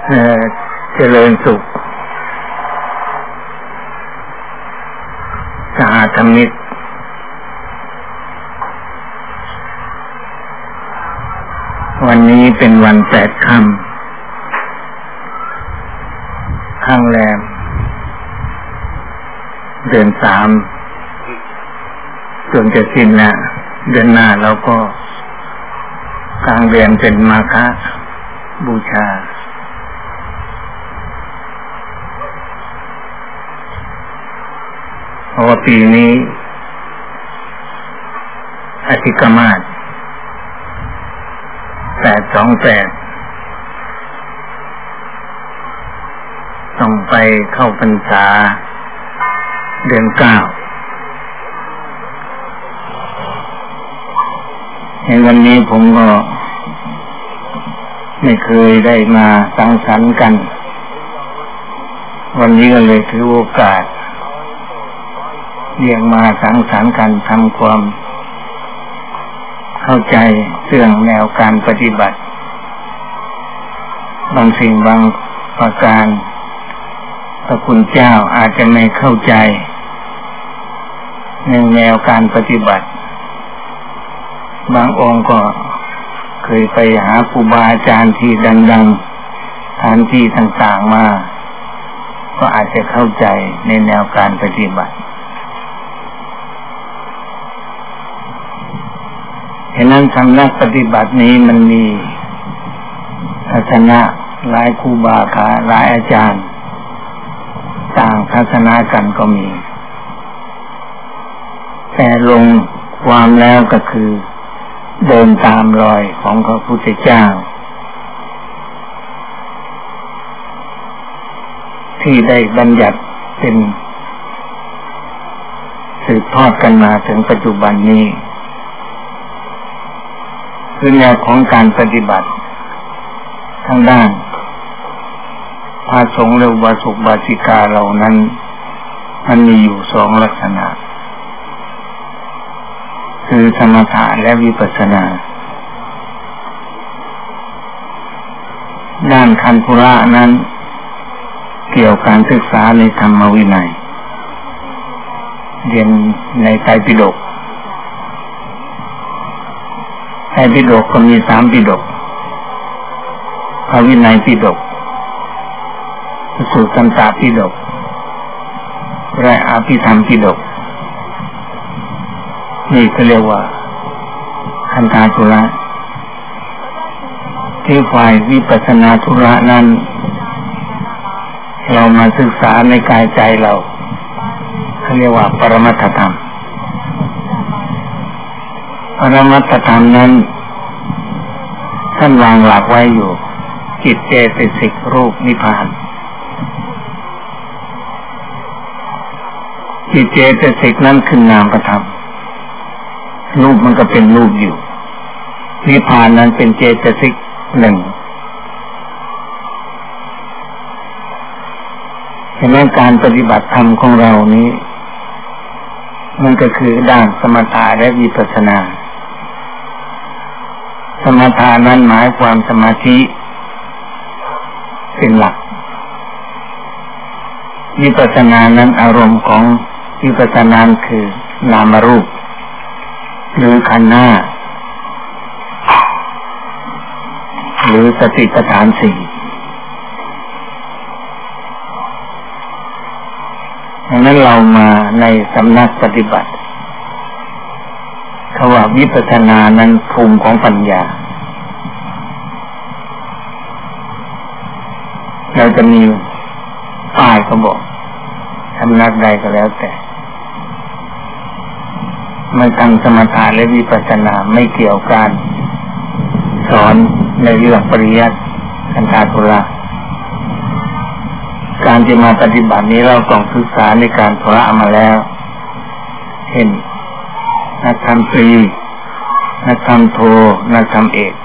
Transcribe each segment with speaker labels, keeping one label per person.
Speaker 1: เจริญสุขสหธรรมิกวันนี้เป็นวัน8 ค่ำข้างแรมเดือน3จนจะสิ้นแล้วเดือนหน้าเราก็กลางเดือนเป็นมาฆบูชาเพราะว่าปีนี้อธิกมาศ828ต้องไปเข้าพรรษาเดือน9ในวันนี้ผมก็ไม่เคยได้มาสังสรรค์กันวันนี้ก็เลยถือโอกาสเรียกมาสังสรรค์กันทำความเข้าใจเรื่องแนวการปฏิบัติบางสิ่งบางประการพระคุณเจ้าอาจจะไม่เข้าใจในแนวการปฏิบัติบางองค์ก็เคยไปหาครูบาอาจารย์ที่ดังๆสถานที่ต่างๆมาก็อาจจะเข้าใจในแนวการปฏิบัติฉะนั้นสำนักปฏิบัตินี้มันมีทัศนะหลายครูบาหลายอาจารย์ต่างทัศนะกันก็มีแต่ลงความแล้วก็คือเดินตามรอยของพระพุทธเจ้าที่ได้บัญญัติเป็นสืบทอดกันมาถึงปัจจุบันนี้คือแนวของการปฏิบัติทางด้านพระสงฆ์และอุบาสกอุบาสิกาเหล่านั้นมันมีอยู่2ลักษณะคือสมถะและวิปัสสนาด้านคันธุระนั้นเกี่ยวกับการศึกษาในธรรมวินัยเรียนในไตรปิฎกไตรปิฎกก็มี3ปิฎกพระวินัยปิฎกสุตตันตปิฎกและอภิธรรมปิฎกนี่ก็เรียกว่าคันธธุระที่ฝ่ายวิปัสสนาธุระนั้นเรามาศึกษาในกายใจเราเขาเรียกว่าปรมัตถธรรมปรมัตถธรรมนั้นท่านวางหลักไว้อยู่จิตเจตสิกรูปนิพพานจิตเจตสิกนั้นคือนามธรรมรูปมันก็เป็นรูปอยู่นิพพานนั้นเป็นเจตสิก1ฉะนั้นการปฏิบัติธรรมของเรานี้มันก็คือด้านสมถะและวิปัสสนาสมถะนั้นหมายความสมาธิเป็นหลักวิปัสสนานั้นอารมณ์ของวิปัสสนาคือนามรูปหรือขันธ์5หรือสติปัฏฐาน4ดังนั้นเรามาในสำนักปฏิบัติคำว่าวิปัสสนานั้นภูมิของปัญญาเราจะมีป้ายเขาบอกสำนักใดก็แล้วแต่ไม่ทำสมถะและวิปัสสนาไม่เกี่ยวกันสอนในเรื่องปริยัติคันธธุระการจะมาปฏิบัตินี้เราต้องศึกษาในการธุระมาแล้วเช่นนักธรรมตรีนักธรรมโทนักธรรมเอก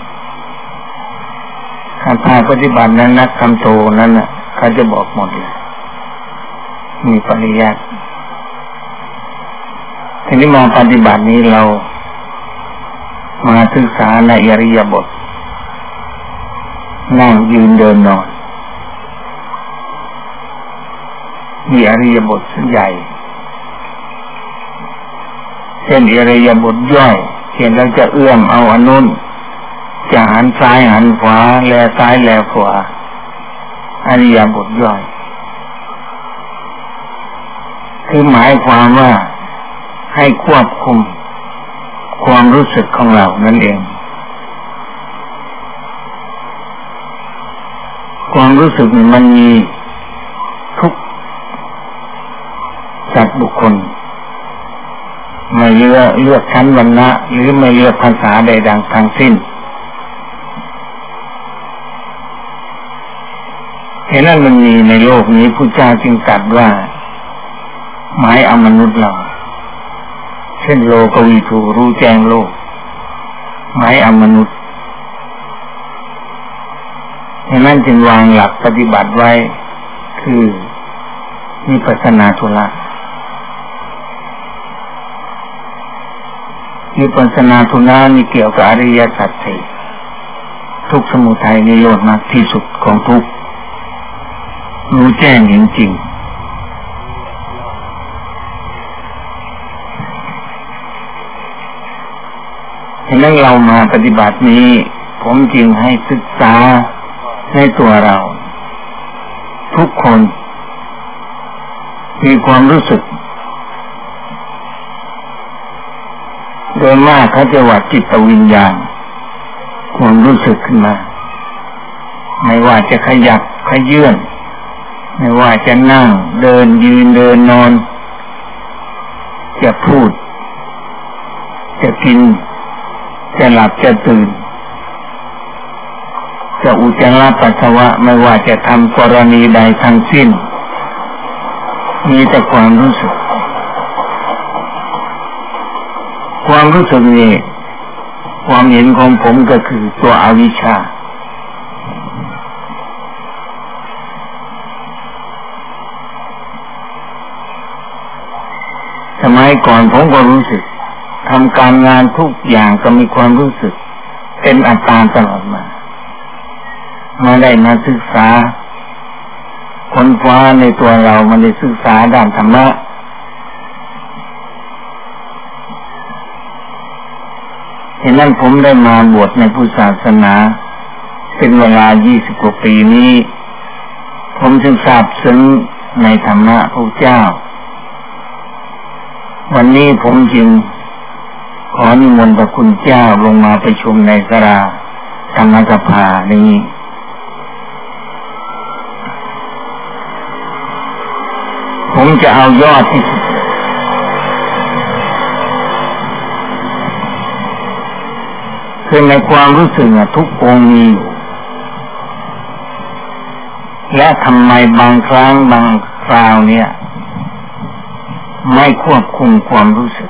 Speaker 1: การพาปฏิบัตินั้นนักธรรมโทนั้นน่ะเขาจะบอกหมดเลยมีปริยัติทีนี้มาปฏิบัตินี้เรามาศึกษาในอริยบทนั่งยืนเดินนอนมีอริยบทใหญ่เช่นอริยบทย่อยเช่นเราจะเอื้อมเอาอันนู้นจะหันซ้ายหันขวาแลซ้ายแลขวาอริยบทย่อยคือหมายความว่าให้ควบคุมความรู้สึกของเรานั่นเองความรู้สึกมันมีทุกสัตว์บุคคลไม่เลือกชั้นวรรณะหรือไม่เลือกภาษาใดดังทั้งสิ้นเห็นนั้นมันมีในโลกนี้พุทธเจ้าจึงตรัสว่าหมายเอามนุษย์เราเช่นโลกวิถูรู้แจ้งโลกหมายเอามนุษย์เห็นนั้นจึงวางหลักปฏิบัติไว้คือวิปัสสนาธุระวิปัสสนาธุระนี่เกี่ยวกับอริยสัจสี่ทุกข์สมุทัยนิโรธมรรคที่สุดของทุกข์รู้แจ้งจริงๆฉะนั้นเรามาปฏิบัตินี้ผมจึงให้ศึกษาในตัวเราทุกคนมีความรู้สึกโดยมากเขาจะว่าจิตวิญญาณความรู้สึกขึ้นมาไม่ว่าจะขยับขยื่นไม่ว่าจะนั่งเดินยืนเดินนอนจะพูดจะกินจะหลับจะตื่นจะอุจจาระปัสสาวะไม่ว่าจะทำกรณีใดทั้งสิ้นมีแต่ความรู้สึกความรู้สึกนี้ความเห็นของผมก็คือตัวอวิชชาสมัยก่อนผมก็รู้สึกทำการงานทุกอย่างก็มีความรู้สึกเป็นอัตตาตลอดมาได้มาศึกษาค้นคว้าในตัวเรามาได้ศึกษาด้านธรรมะฉะนั้นผมได้มาบวชในพุทธศาสนาเป็นเวลา20 กว่าปีนี้ผมจึงทราบซึ้งในธรรมะพระเจ้าวันนี้ผมจึงขอนิมนต์พระคุณเจ้าลงมาประชุมในศาลาธรรมสภานี้ผมจะเอายอดที่สุดคือในความรู้สึกทุกองค์มีอยู่และทำไมบางครั้งบางคราวเนี่ยไม่ควบคุมความรู้สึก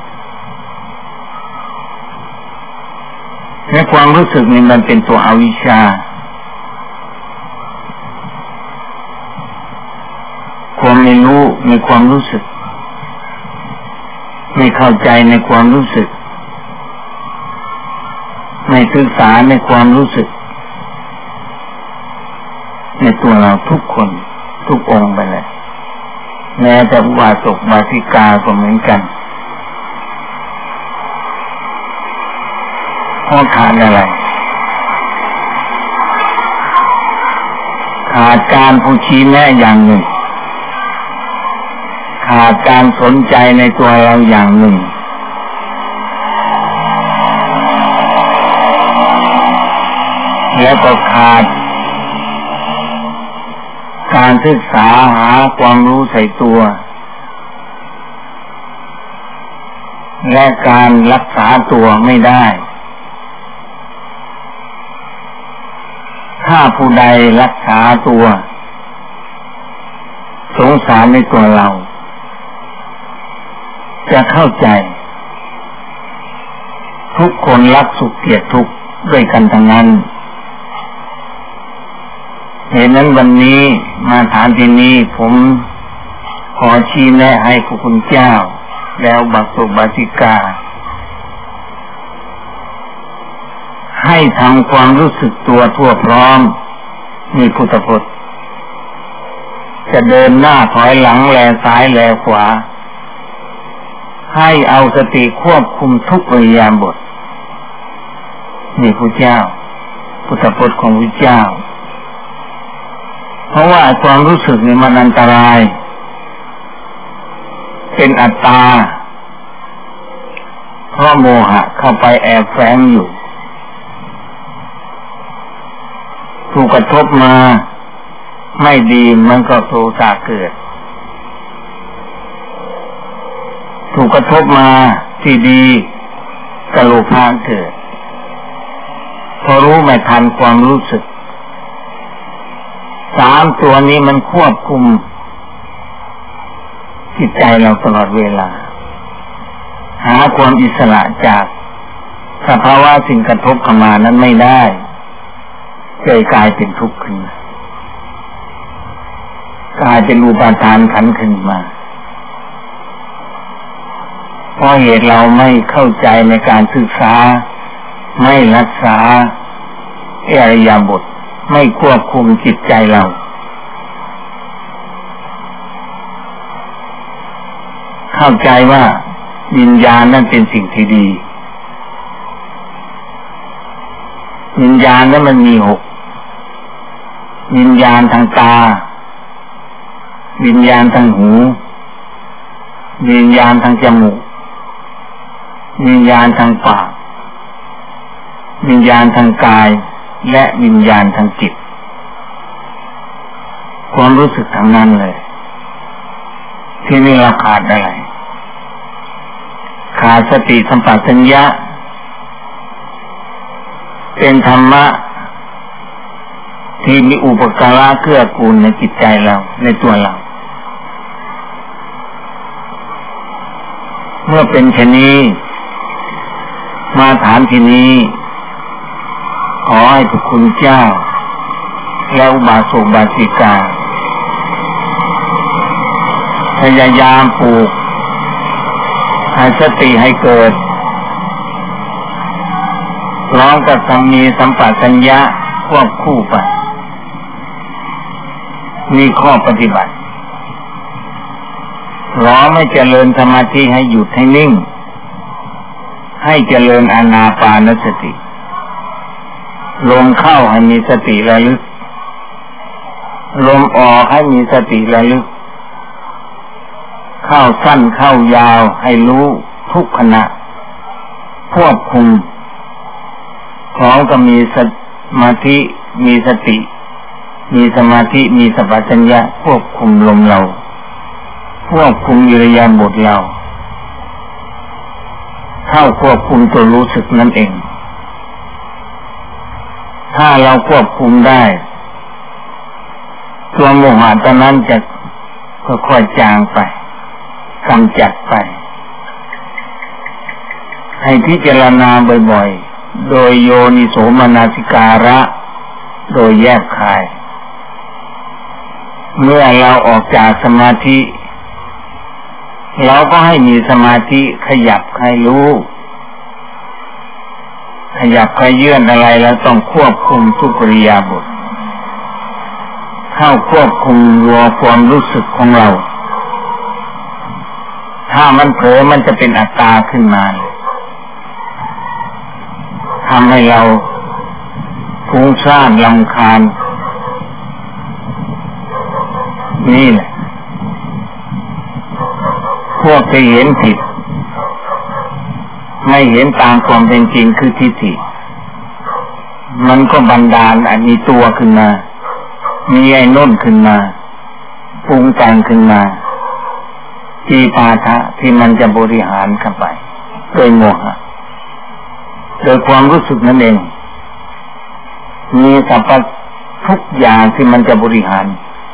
Speaker 1: ในความรู้สึกนี้มันเป็นตัวอวิชชาความไม่รู้ในความรู้สึกไม่เข้าใจในความรู้สึกไม่ศึกษาในความรู้สึกในตัวเราทุกคนทุกองค์ไปเลยแม้แต่อุบาสกอุบาสิกาก็เหมือนกันเพราะขาดอะไรขาดการผู้ชี้แนะอย่างหนึ่งขาดการสนใจในตัวเราอย่างหนึ่งแล้วก็ขาดการศึกษาหาความรู้ใส่ตัวและการรักษาตัวไม่ได้ถ้าผู้ใดรักษาตัวสงสารในตัวเราจะเข้าใจทุกคนรักสุขเกลียดทุกข์ด้วยกันทั้งนั้นเหตุนั้นวันนี้มาถามที่นี้ผมขอชี้แนะให้คุณเจ้าแล้วบักสุบาสิกาให้ทำความรู้สึกตัวทั่วพร้อมมีพุทธพจน์ฉจะเดินหน้าถอยหลังแลซ้ายแลขวาให้เอาสติควบคุมทุกอิริยาบถนี่พระเจ้าพุทธพจน์ของพระเจ้าเพราะว่าความรู้สึกนี่มันอันตรายเป็นอัตตาเพราะโมหะเข้าไปแอบแฝงอยู่ถูกกระทบมาไม่ดีมันก็โทสะเกิดถูกกระทบมาที่ดีก็โลภะเกิดพอรู้ไม่ทันความรู้สึกสามตัวนี้มันควบคุมจิตใจเราตลอดเวลาหาความอิสระจากสภาวะสิ่งกระทบเข้ามานั้นไม่ได้ใจกลายเป็นทุกข์ขึ้นกลายเป็นอุปาทานขันธ์ขึ้นมาเพราะเหตุเราไม่เข้าใจในการศึกษาไม่รักษาอิริยาบถไม่ควบคุมจิตใจเราเข้าใจว่าวิญญาณนั้นเป็นสิ่งที่ดีวิญญาณนั้นมันมี6วิญญาณทางตาวิญญาณทางหูวิญญาณทางจมูกวิญญาณทางปากวิญญาณทางกายและวิญญาณทางจิตความรู้สึกทางนั้นเลยที่นี่เราขาดอะไรขาดสติสัมปชัญญะเป็นธรรมะที่มีอุปการะเกื้อกูลในจิตใจเราในตัวเราเมื่อเป็นเช่นนี้มาถามที่นี้ขอให้พระคุณเจ้าและอุบาสกอุบาสิกาพยายามปลูกให้สติให้เกิดพร้อมกับมีสัมปชัญญะควบคู่ไปมีข้อปฏิบัติพร้อมให้เจริญสมาธิให้หยุดให้นิ่งให้เจริญอานาปานสติลมเข้าให้มีสติระลึกลมออกให้มีสติระลึกเข้าสั้นเข้ายาวให้รู้ทุกขณะควบคุมพร้อมกับมีสมาธิมีสติมีสมาธิมีสัมปชัญญะควบคุมลมเราควบคุมอิริยาบถเราเข้าควบคุมตัวรู้สึกนั่นเองถ้าเราควบคุมได้ตัวโมหะตอนนั้นจะค่อยๆจางไปกำจัดไปให้พิจารณาบ่อยๆโดยโยนิโสมนสิการะโดยแยกคายเมื่อเราออกจากสมาธิเราก็ให้มีสมาธิขยับให้รู้ขยับขยื่นอะไรแล้วต้องควบคุมทุกอิริยาบถเข้าควบคุมรัวความรู้สึกของเราถ้ามันเผลอมันจะเป็นอัตตาขึ้นมาทำให้เราฟุ้งซ่านรำคาญนี่แหละพวกที่เห็นผิดไม่เห็นตามความเป็นจริงคือทิฏฐิมันก็บันดาลมีตัวขึ้นมามีไอ้น้นขึ้นมาปรุงแต่งขึ้นมาจีปาทะที่มันจะบริหารเข้าไปโดยโมหะโดยความรู้สึกนั่นเองมีสรรพทุกอย่างที่มันจะบริหาร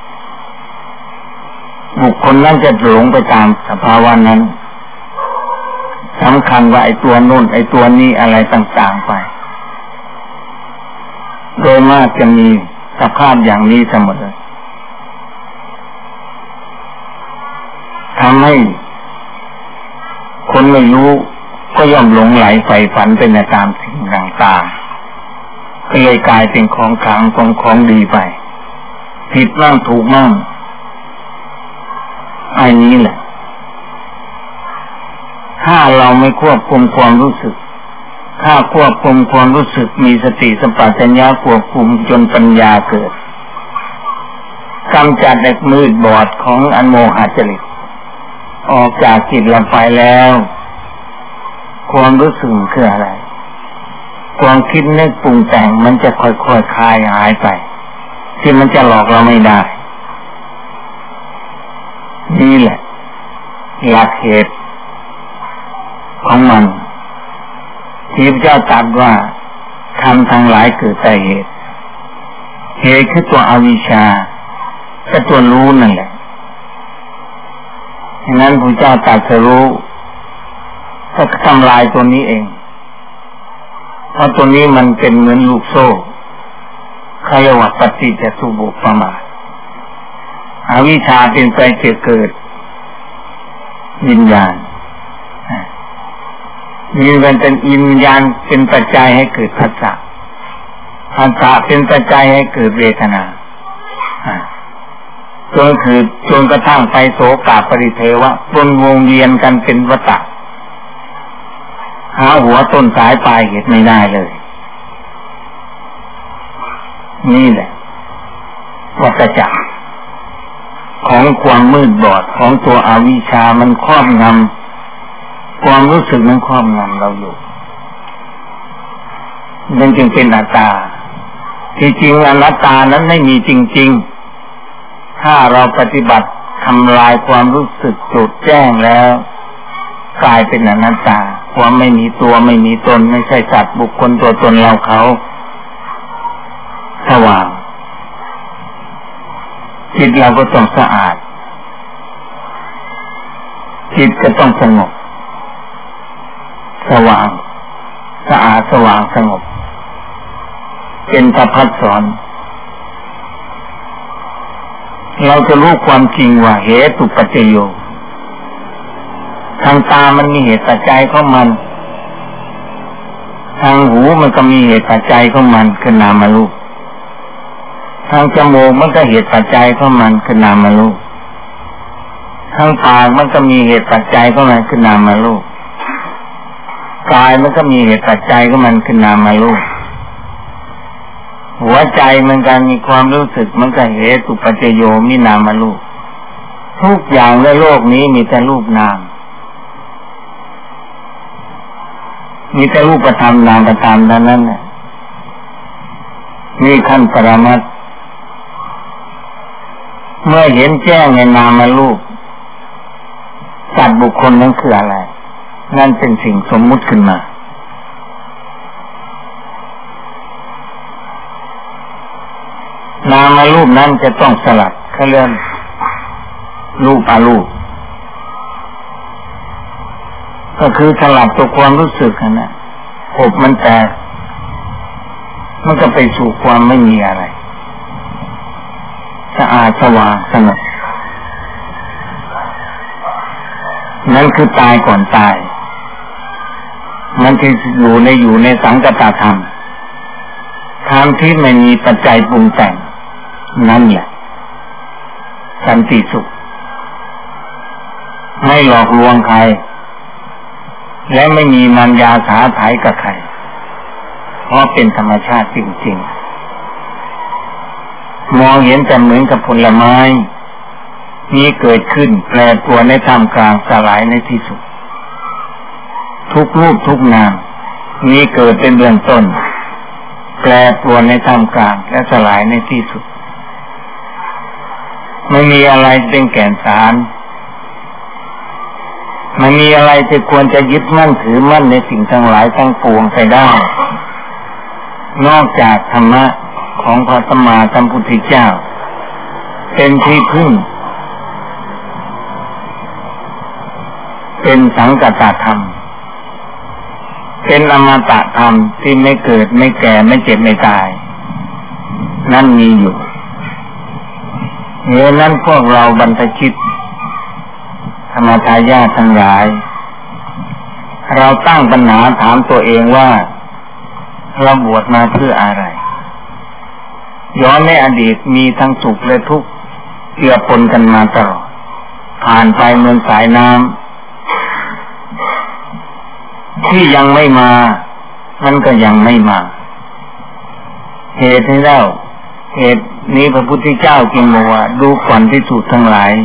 Speaker 1: บุคคลนั้นจะหลงไปตามสภาวะนั้นสำคัญว่าไอ้ตัวโน้นไอ้ตัวนี้อะไรต่างๆไปโดยมากจะมีสภาพอย่างนี้เสมอทำให้คนไม่รู้ก็ย่อมหลงไหลใฝ่ฝันไปในตามสิ่งต่างๆก็เลยกลายเป็นของขลังของดีไปผิดบ้างถูกบ้างอันนี้แหละถ้าเราไม่ควบคุมความรู้สึกถ้าควบคุมความรู้สึกมีสติสัมปชัญญะควบคุมจนปัญญาเกิดกำจัดไอ้มืดบอดของอโมหะจริตออกจากจิตเราไปแล้วความรู้สึกคืออะไรความคิดนึกปรุงแต่งมันจะค่อยๆคลายหายไปที่มันจะหลอกเราไม่ได้นี่แหละหลักเหตุของมันที่พระเจ้าตรัสว่าธรรมทั้งหลายเกิดแต่เหตุเหตุคือตัวอวิชชาก็ตัวรู้นั่นแหละฉะนั้นพระเจ้าตรัสรู้ก็ทำลายตัวนี้เองเพราะตัวนี้มันเป็นเหมือนลูกโซ่เขาเรียกว่าปฏิจจสมุปบาทอวิชชาเป็นไปเกิดวิญญาณมีมันเป็นวิญญาณเป็นปัจจัยให้เกิดผัสสะผัสสะเป็นปัจจัยให้เกิดเวทนาจนกระทั่งไปโสกาปริเทวะวนวงเวียนกันเป็นวัฏฏะหาหัวต้นสายปลายเหตุไม่ได้เลยนี่แหละวัฏจักรของความมืดบอดของตัวอวิชชามันครอบงำความรู้สึกมันครอบงำเราอยู่นั่นจึงเป็นอัตตาที่จริงอนัตตานั้นไม่มีจริงๆถ้าเราปฏิบัติทำลายความรู้สึกจุดแจ้งแล้วกลายเป็นอนัตตาความไม่มีตัวไม่มีตนไม่ใช่สัตว์บุคคลตัวตนเราเขาสว่างจิตเราก็ต้องสะอาดจิตก็ต้องสงบสว่างสะอาดสว่างสงบเป็นพระพัฒสอนเราจะรู้ความจริงว่าเหตุปัจจโยทางตามันมีเหตุปัจจัยของมันทางหูมันก็มีเหตุปัจจัยของมันคือนามรูปทางจมูกมันก็เหตุปัจจัยของมันคือนามรูปทางปากมันก็มีเหตุปัจจัยของมันคือนามรูปกายมันก็มีเหตุปัจจัยของมันคือนามรูปหัวใจมันก็มีความรู้สึกมันก็เหตุปัจจโยมีนามรูปทุกอย่างในโลกนี้มีแต่รูปนามมีแต่รูปธรรมนามธรรมเท่านั้นน่ะนี่ขั้นปรมัตถ์เมื่อเห็นแจ้งในนามรูปสัตว์บุคคลนั้นคืออะไรนั่นเป็นสิ่งสมมุติขึ้นมานามรูปนั้นจะต้องสลัดเขาเรียกรูปอรูปก็คือสลัดตัวความรู้สึกนะอบมันแตกมันก็ไปสู่ความไม่มีอะไรสะอาดสว่างสงบนั่นคือตายก่อนตายมันที่อยู่ในสังกัตธรรมธรรมที่ไม่มีปัจจัยปรุงแต่งนั่นแหละสันติสุขไม่หลอกลวงใครและไม่มีมัญญาสาไถกับใครเพราะเป็นธรรมชาติจริงๆมองเห็นแต่เหมือนกับผลไม้มีเกิดขึ้นแปรปรวนในท่ามกลางสลายในที่สุดทุกรูปทุกนามมีเกิดเป็นเบื้องต้นแปรปรวนในท่ามกลางและสลายในที่สุดไม่มีอะไรเป็นแก่นสารไม่มีอะไรที่ควรจะยึดมั่นถือมั่นในสิ่งทั้งหลายทั้งปวงไปได้นอกจากธรรมะของพระสัมมาสัมพุทธเจ้าเป็นที่พึ่งเป็นสังกัตธรรมเป็นอมตะธรรมที่ไม่เกิดไม่แก่ไม่เจ็บไม่ตายนั่นมีอยู่เหตุนั้นพวกเราบรรพชิตธรรมทายาททั้งหลายเราตั้งปัญหาถามตัวเองว่าเราบวชมาเพื่ออะไรย้อนในอดีตมีทั้งสุขและทุกข์เกี่ยวปนกันมาตลอดผ่านไปเหมือนสายน้ำที่ยังไม่มามันก็ยังไม่มาเหตุนี้แล้วเหตุนี้พระพุทธเจ้าจึงบอกว่าดูก่อนภิกษุทั้งหลาย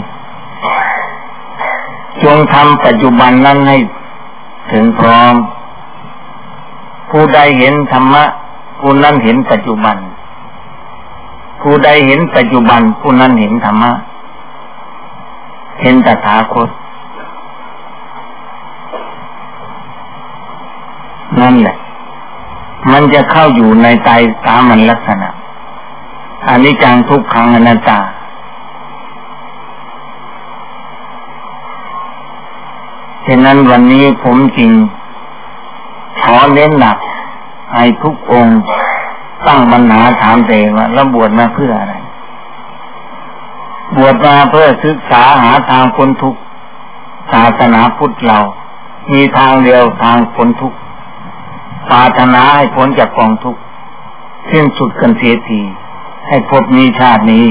Speaker 1: จงทำปัจจุบันนั้นให้ถึงพร้อมผู้ใดเห็นธรรมะผู้นั้นเห็นปัจจุบันผู้ใดเห็นปัจจุบันผู้นั้นเห็นธรรมะเห็นตถาคตนั่นแหละมันจะเข้าอยู่ในใจสามัญลักษณะอนิจจังทุกขังอนัตตาฉะนั้นวันนี้ผมจริงขอเน้นหนักให้ทุกองค์ตั้งปัญหาถามตัวเองว่าเราบวชมาเพื่ออะไรบวชมาเพื่อศึกษาหาทางพ้นทุกข์ศาสนาพุทธเรามีทางเดียวทางพ้นทุกข์ปรารถนาให้พ้นจากกองทุกข์สิ้นสุดกันเสียทีให้พบนี้ชาตินี้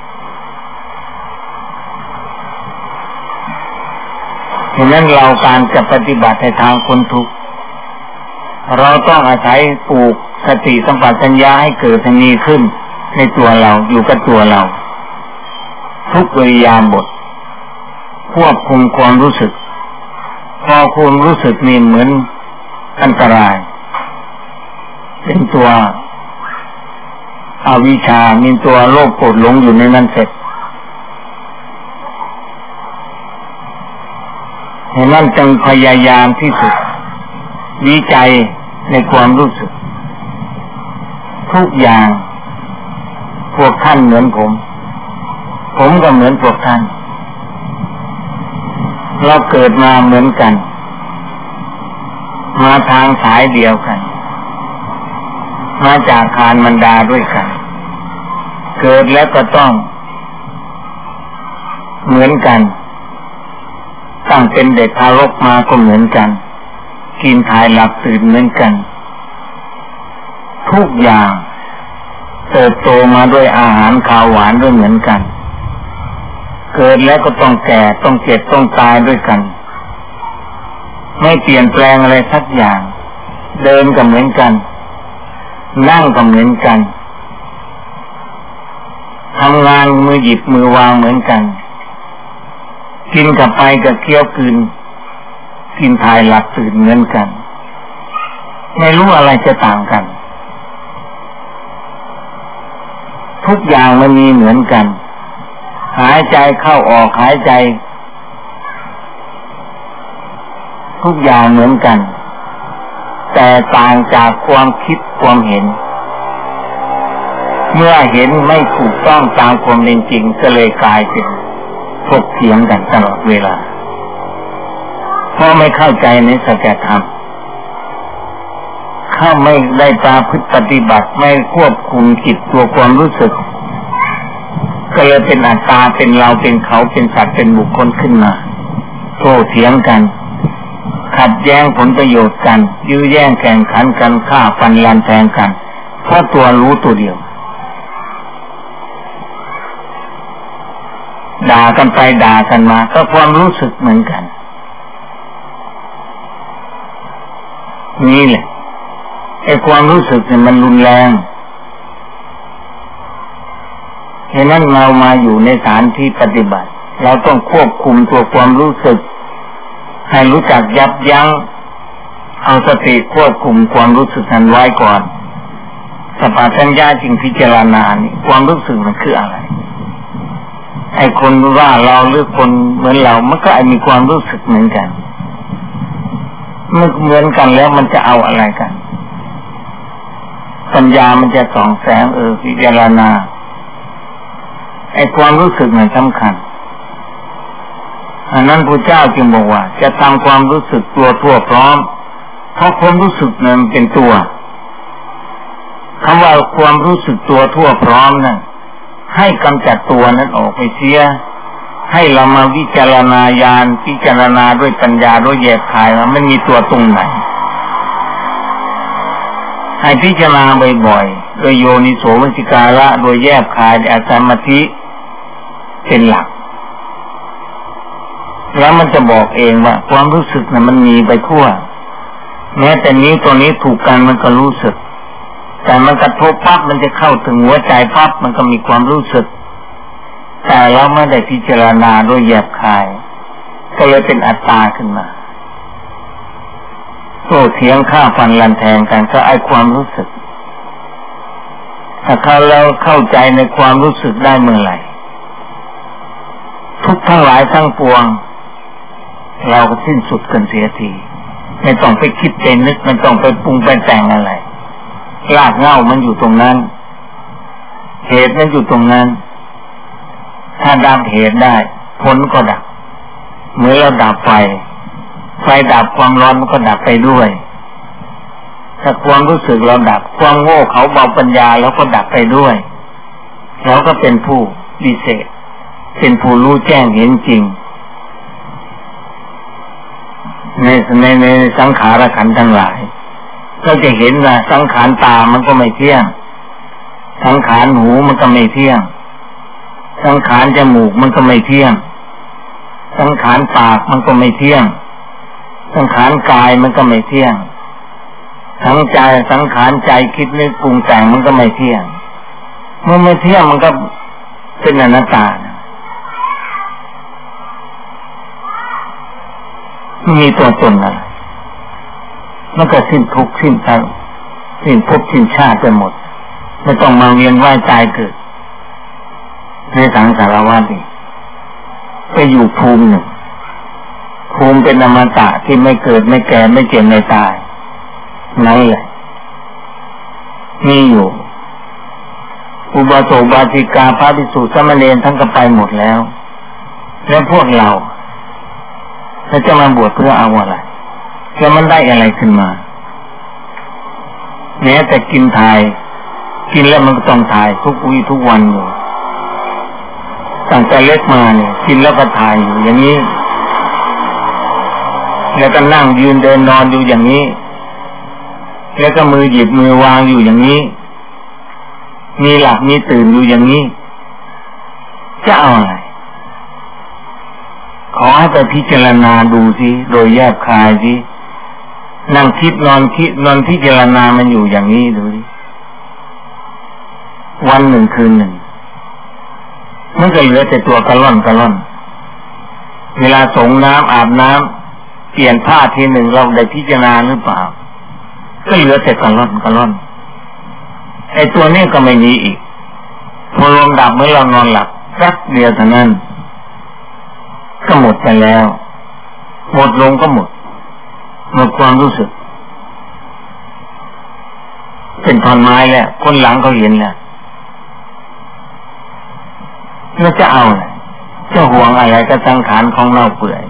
Speaker 1: ฉะนั้นเราการจะปฏิบัติในทางพ้นทุกข์เราต้องอาศัยปลูกสติสัมปชัญญะให้เกิดมีขึ้นในตัวเราอยู่กับตัวเราทุกอิริยาบถควบคุมความรู้สึกพอความรู้สึกนี่เหมือนอันตรายเป็นตัวอวิชชามีตัวโลภโกรธหลงอยู่ในนั้นเสร็จให้นั่นจึงพยายามที่สุดวิจัยในความรู้สึกทุกอย่างพวกท่านเหมือนผมก็เหมือนพวกท่านเราเกิดมาเหมือนกันมาทางสายเดียวกันมาจากคานมันดาด้วยกันเกิดแล้วก็ต้องเหมือนกันตั้งเป็นเด็กทารกมาก็เหมือนกันกินถ่ายหลับตื่นเหมือนกันทุกอย่างเติบโตมาด้วยอาหารข้าวหวานด้วยเหมือนกันเกิดแล้วก็ต้องแก่ต้องเจ็บต้องตายด้วยกันไม่เปลี่ยนแปลงอะไรสักอย่างเดินก็เหมือนกันนั่งก็เหมือนกันทำงานมือหยิบมือวางเหมือนกันกินกับไปกับเคี้ยวคืนกินถ่ายหลับตื่นเหมือนกันไม่รู้อะไรจะต่างกันทุกอย่างมันมีเหมือนกันหายใจเข้าออกหายใจทุกอย่างเหมือนกันแต่ต่างจากความคิดความเห็นเมื่อเห็นไม่ถูกต้องตามความเป็นจริงก็เลยกลายเป็นถกเถียงกันตลอดเวลาเพราะไม่เข้าใจในสัจธรรมเข้าไม่ได้ประพฤติปฏิบัติไม่ควบคุมจิตตัวความรู้สึกก็เลยเป็นอัตตาเป็นเราเป็นเขาเป็นสัตว์เป็นบุคคลขึ้นมาโต้เถียงกันขัดแย้งผลประโยชน์กันยื้อแย่งแข่งขันกันฆ่าฟันลันแทงกันเพราะตัวรู้ตัวเดียวด่ากันไปด่ากันมาก็ความรู้สึกเหมือนกันนี่แหละไอ้ความรู้สึกเนี่ยมันรุนแรงฉะนั้นเรามาอยู่ในสถานที่ปฏิบัติเราต้องควบคุมตัวความรู้สึกให้รู้จักยับยั้งเอาสติควบคุมความรู้สึกนั้นไว้ก่อนสัมปชัญญะจึงพิจารณานี่ความรู้สึกมันคืออะไรไอ้คนว่าเราหรือคนเหมือนเรามันก็มีความรู้สึกเหมือนกันมันเหมือนกันแล้วมันจะเอาอะไรกันปัญญามันจะส่องแสงพิจารณาไอ้ความรู้สึกมันสำคัญอันนั้นพระเจ้าจึงบอกว่าจะทำความรู้สึกตัวทั่วพร้อมเพราะความรู้สึกนั้นเป็นตัวคำว่าความรู้สึกตัวทั่วพร้อมนั้นให้กำจัดตัวนั้นออกไปเสียให้เรามาวิจารณญาณพิจารณาด้วยปัญญาด้วยแยกคายว่าไม่มีตัวตรงไหนให้พิจารณาบ่อยๆโดยโยนิโสมนสิการะโดยแยกคายอาสมาธิเป็นหลักแล้วมันจะบอกเองว่าความรู้สึกน่ะมันมีไปทั่วแม้แต่นี้ตัวนี้ถูกกันมันก็รู้สึกแต่มันกระทบปั๊บมันจะเข้าถึงหัวใจปั๊บมันก็มีความรู้สึกแต่เราไม่ได้พิจารณาโดยแยบคายก็เลยเป็นอัตตาขึ้นมาโต้เถียงฆ่าฟันลันแทงกันก็ไอ้ความรู้สึกถ้าเราเข้าใจในความรู้สึกได้เมื่อไหร่ทุกทั้งหลายทั้งปวงเราก็สิ้นสุดกันเสียทีไม่ต้องไปคิดไปนึกไม่ต้องไปปรุงไปแต่งอะไรรากเหง้ามันอยู่ตรงนั้นเหตุมันอยู่ตรงนั้นถ้าดับเหตุได้ผลก็ดับเมื่อเราดับไฟดับความร้อนมันก็ดับไปด้วยถ้าความรู้สึกเราดับความโง่เขาเบาปัญญาเราก็ดับไปด้วยเราก็เป็นผู้วิเศษเป็นผู้รู้แจ้งเห็นจริงในสังขารขันธ์ทั้งหลายเราจะเห็นว่าสังขารตามันก็ไม่เที่ยงสังขารหูมันก็ไม่เที่ยงสังขารจมูกมันก็ไม่เที่ยงสังขารปากมันก็ไม่เที่ยงสังขารกายมันก็ไม่เที่ยงสังขารใจคิดนึกปรุงแต่งมันก็ไม่เที่ยงเมื่อไม่เที่ยงมันก็เป็นอนัตตามีตัวตนอะไรมันก็สิ้นทุกข์สิ้นทั้งสิ้นภพสิ้นชาติไปหมดไม่ต้องมาเวียนว่ายตายเกิดในสังสารวัฏนี่ไปอยู่ภูมิหนึ่งภูมิเป็นอมตะที่ไม่เกิดไม่แก่ไม่เจ็บไม่ตายนั่นแหละมีอยู่อุบาสกอุบาสิกาพระภิกษุสามเณรทั้งก็ไปหมดแล้วแล้วพวกเราจะมาบวชเพื่อเอาอะไรแล้วมันได้อะไรขึ้นมาแม้แต่กินทายกินแล้วมันก็ต้องทายทุกวี่ทุกวันอยู่ตั้งแต่เล็กมาเนี่ยกินแล้วก็ทายอยู่อย่างนี้แล้วก็นั่งยืนเดินนอนอยู่อย่างนี้แล้วก็มือหยิบมือวางอยู่อย่างนี้มีหลับมีตื่นอยู่อย่างนี้จะเอาอะไรขอให้ไปพิจารณาดูสิโดยแยบคายสินั่งคิดนอนพิจารณามันอยู่อย่างนี้ดูสิวันหนึ่งคืนหนึ่งมันก็เหลือแต่ตัวกระล่อนเวลาสงน้ำอาบน้ำเปลี่ยนผ้าทีหนึ่งเราได้พิจารณาหรือเปล่าก็เหลือแต่กระล่อนไอ้ตัวนี้ก็ไม่มีอีกพอลมดับเมื่อเรานอนหลับสักเดียวเท่านั้นก็หมดไปแล้วหมดลงก็หมดความรู้สึกเป็นท่อนไม้แล้วคนหลังเขาเห็นแล้วแล้วจะเอาอะไรจะห่วงอะไรกับสังขารของเราเปื่อย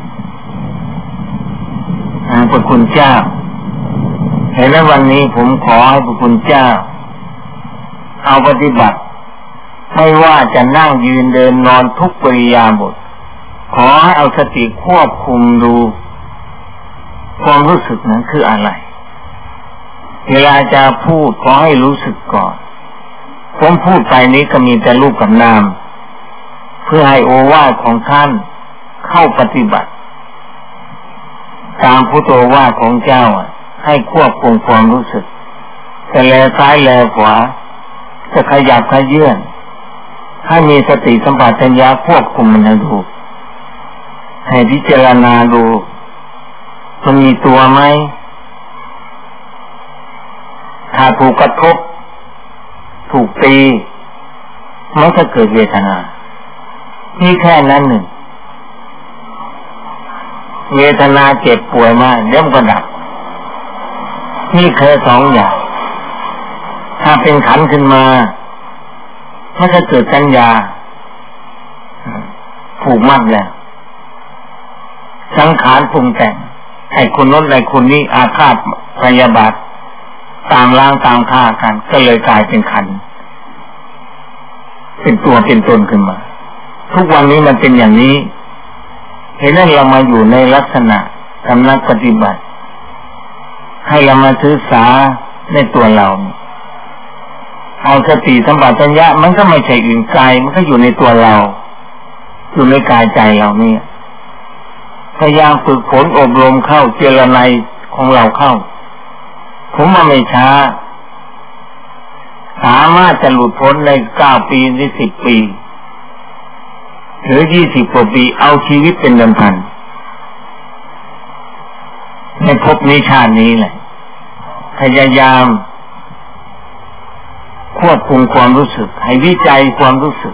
Speaker 1: พระคุณเจ้าเห็นไหมวันนี้ผมขอให้พระคุณเจ้าเอาปฏิบัติไม่ว่าจะนั่งยืนเดินนอนทุกปริยาบถขอให้เอาสติควบคุมดูความรู้สึกนั้นคืออะไรเวลาจะพูดขอให้รู้สึกก่อนผมพูดไปนี้ก็มีแต่รูปกับนามเพื่อให้โอวาทของท่านเข้าปฏิบัติตามพุทโธวาทของเจ้าให้ควบคุมความรู้สึกจะแลซ้ายแลขวาจะขยับขยื่นให้มีสติสัมปชัญญะควบคุมมันดูให้พิจารณาดูมันมีตัวไหมถ้าถูกกระทบถูกตีมันก็เกิดเวทนานี่แค่นั้นหนึ่งเวทนาเจ็บป่วยมาเดี๋ยวมันก็ดับนี่แค่สองอย่างถ้าเป็นขันธ์ขึ้นมามันจะเกิดสัญญาผูกมัดแล้วสังขารปรุงแต่งให้คนโน้นให้คนนี้อาฆาตพยาบาทตามล้างตามฆ่ากันก็เลยกลายเป็นขันธ์เป็นตัวเป็นตนขึ้นมาทุกวันนี้มันเป็นอย่างนี้เห็นนั้นเรามาอยู่ในลักษณะสำนักปฏิบัติให้เรามาศึกษาในตัวเราเอาสติสัมปชัญญะมันก็ไม่ใช่อื่นไกลมันก็อยู่ในตัวเราอยู่ในกายใจเราเนี่ยพยายามฝึกฝนอบรมเข้าเจรไนของเราเข้าผมว่าไม่ช้าสามารถจะหลุดพ้นใน9 ปีหรือ10 ปีหรือ20 กว่าปีเอาชีวิตเป็นเดิมพันในภพนี้ชาตินี้แหละพยายามควบคุมความรู้สึกให้วิจัยความรู้สึก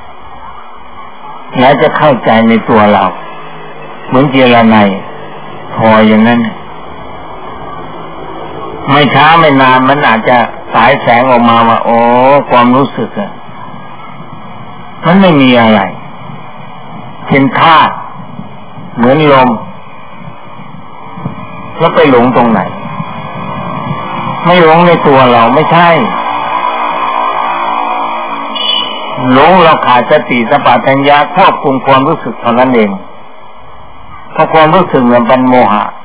Speaker 1: แล้วจะเข้าใจในตัวเราเหมือนเจรไนพออย่างนั้นไม่ช้าไม่นานมันอาจจะสายแสงออกมาว่าโอ้ความรู้สึกอะมันไม่มีอะไรเป็นธาตุเหมือนลมแล้วไปหลงตรงไหนไม่หลงในตัวเราไม่ใช่หลงเราขาดสติสัมปชัญญะควบคุมความรู้สึกเท่านั้นเองเพราะความรู้สึกมันเป็นโมหะ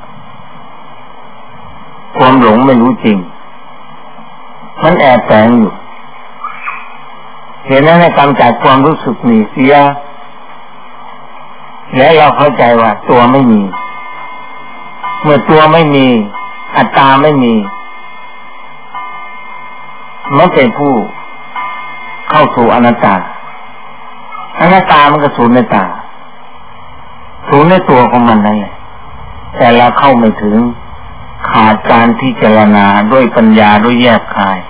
Speaker 1: ความหลงไม่รู้จริงมันแอบแฝงอยู่เห็นนั้นในกำจัดความรู้สึกนี้เสียแล้วเราเข้าใจว่าตัวไม่มีเมื่อตัวไม่มีอัตตาไม่มีมันเป็นผู้เข้าสู่อนัตตาอนัตตามันก็สูญในตาสูญในตัวของมันนั่นแหละแต่เราเข้าไม่ถึงขาดการพิจารณาด้วยปัญญาด้วยแยกคาย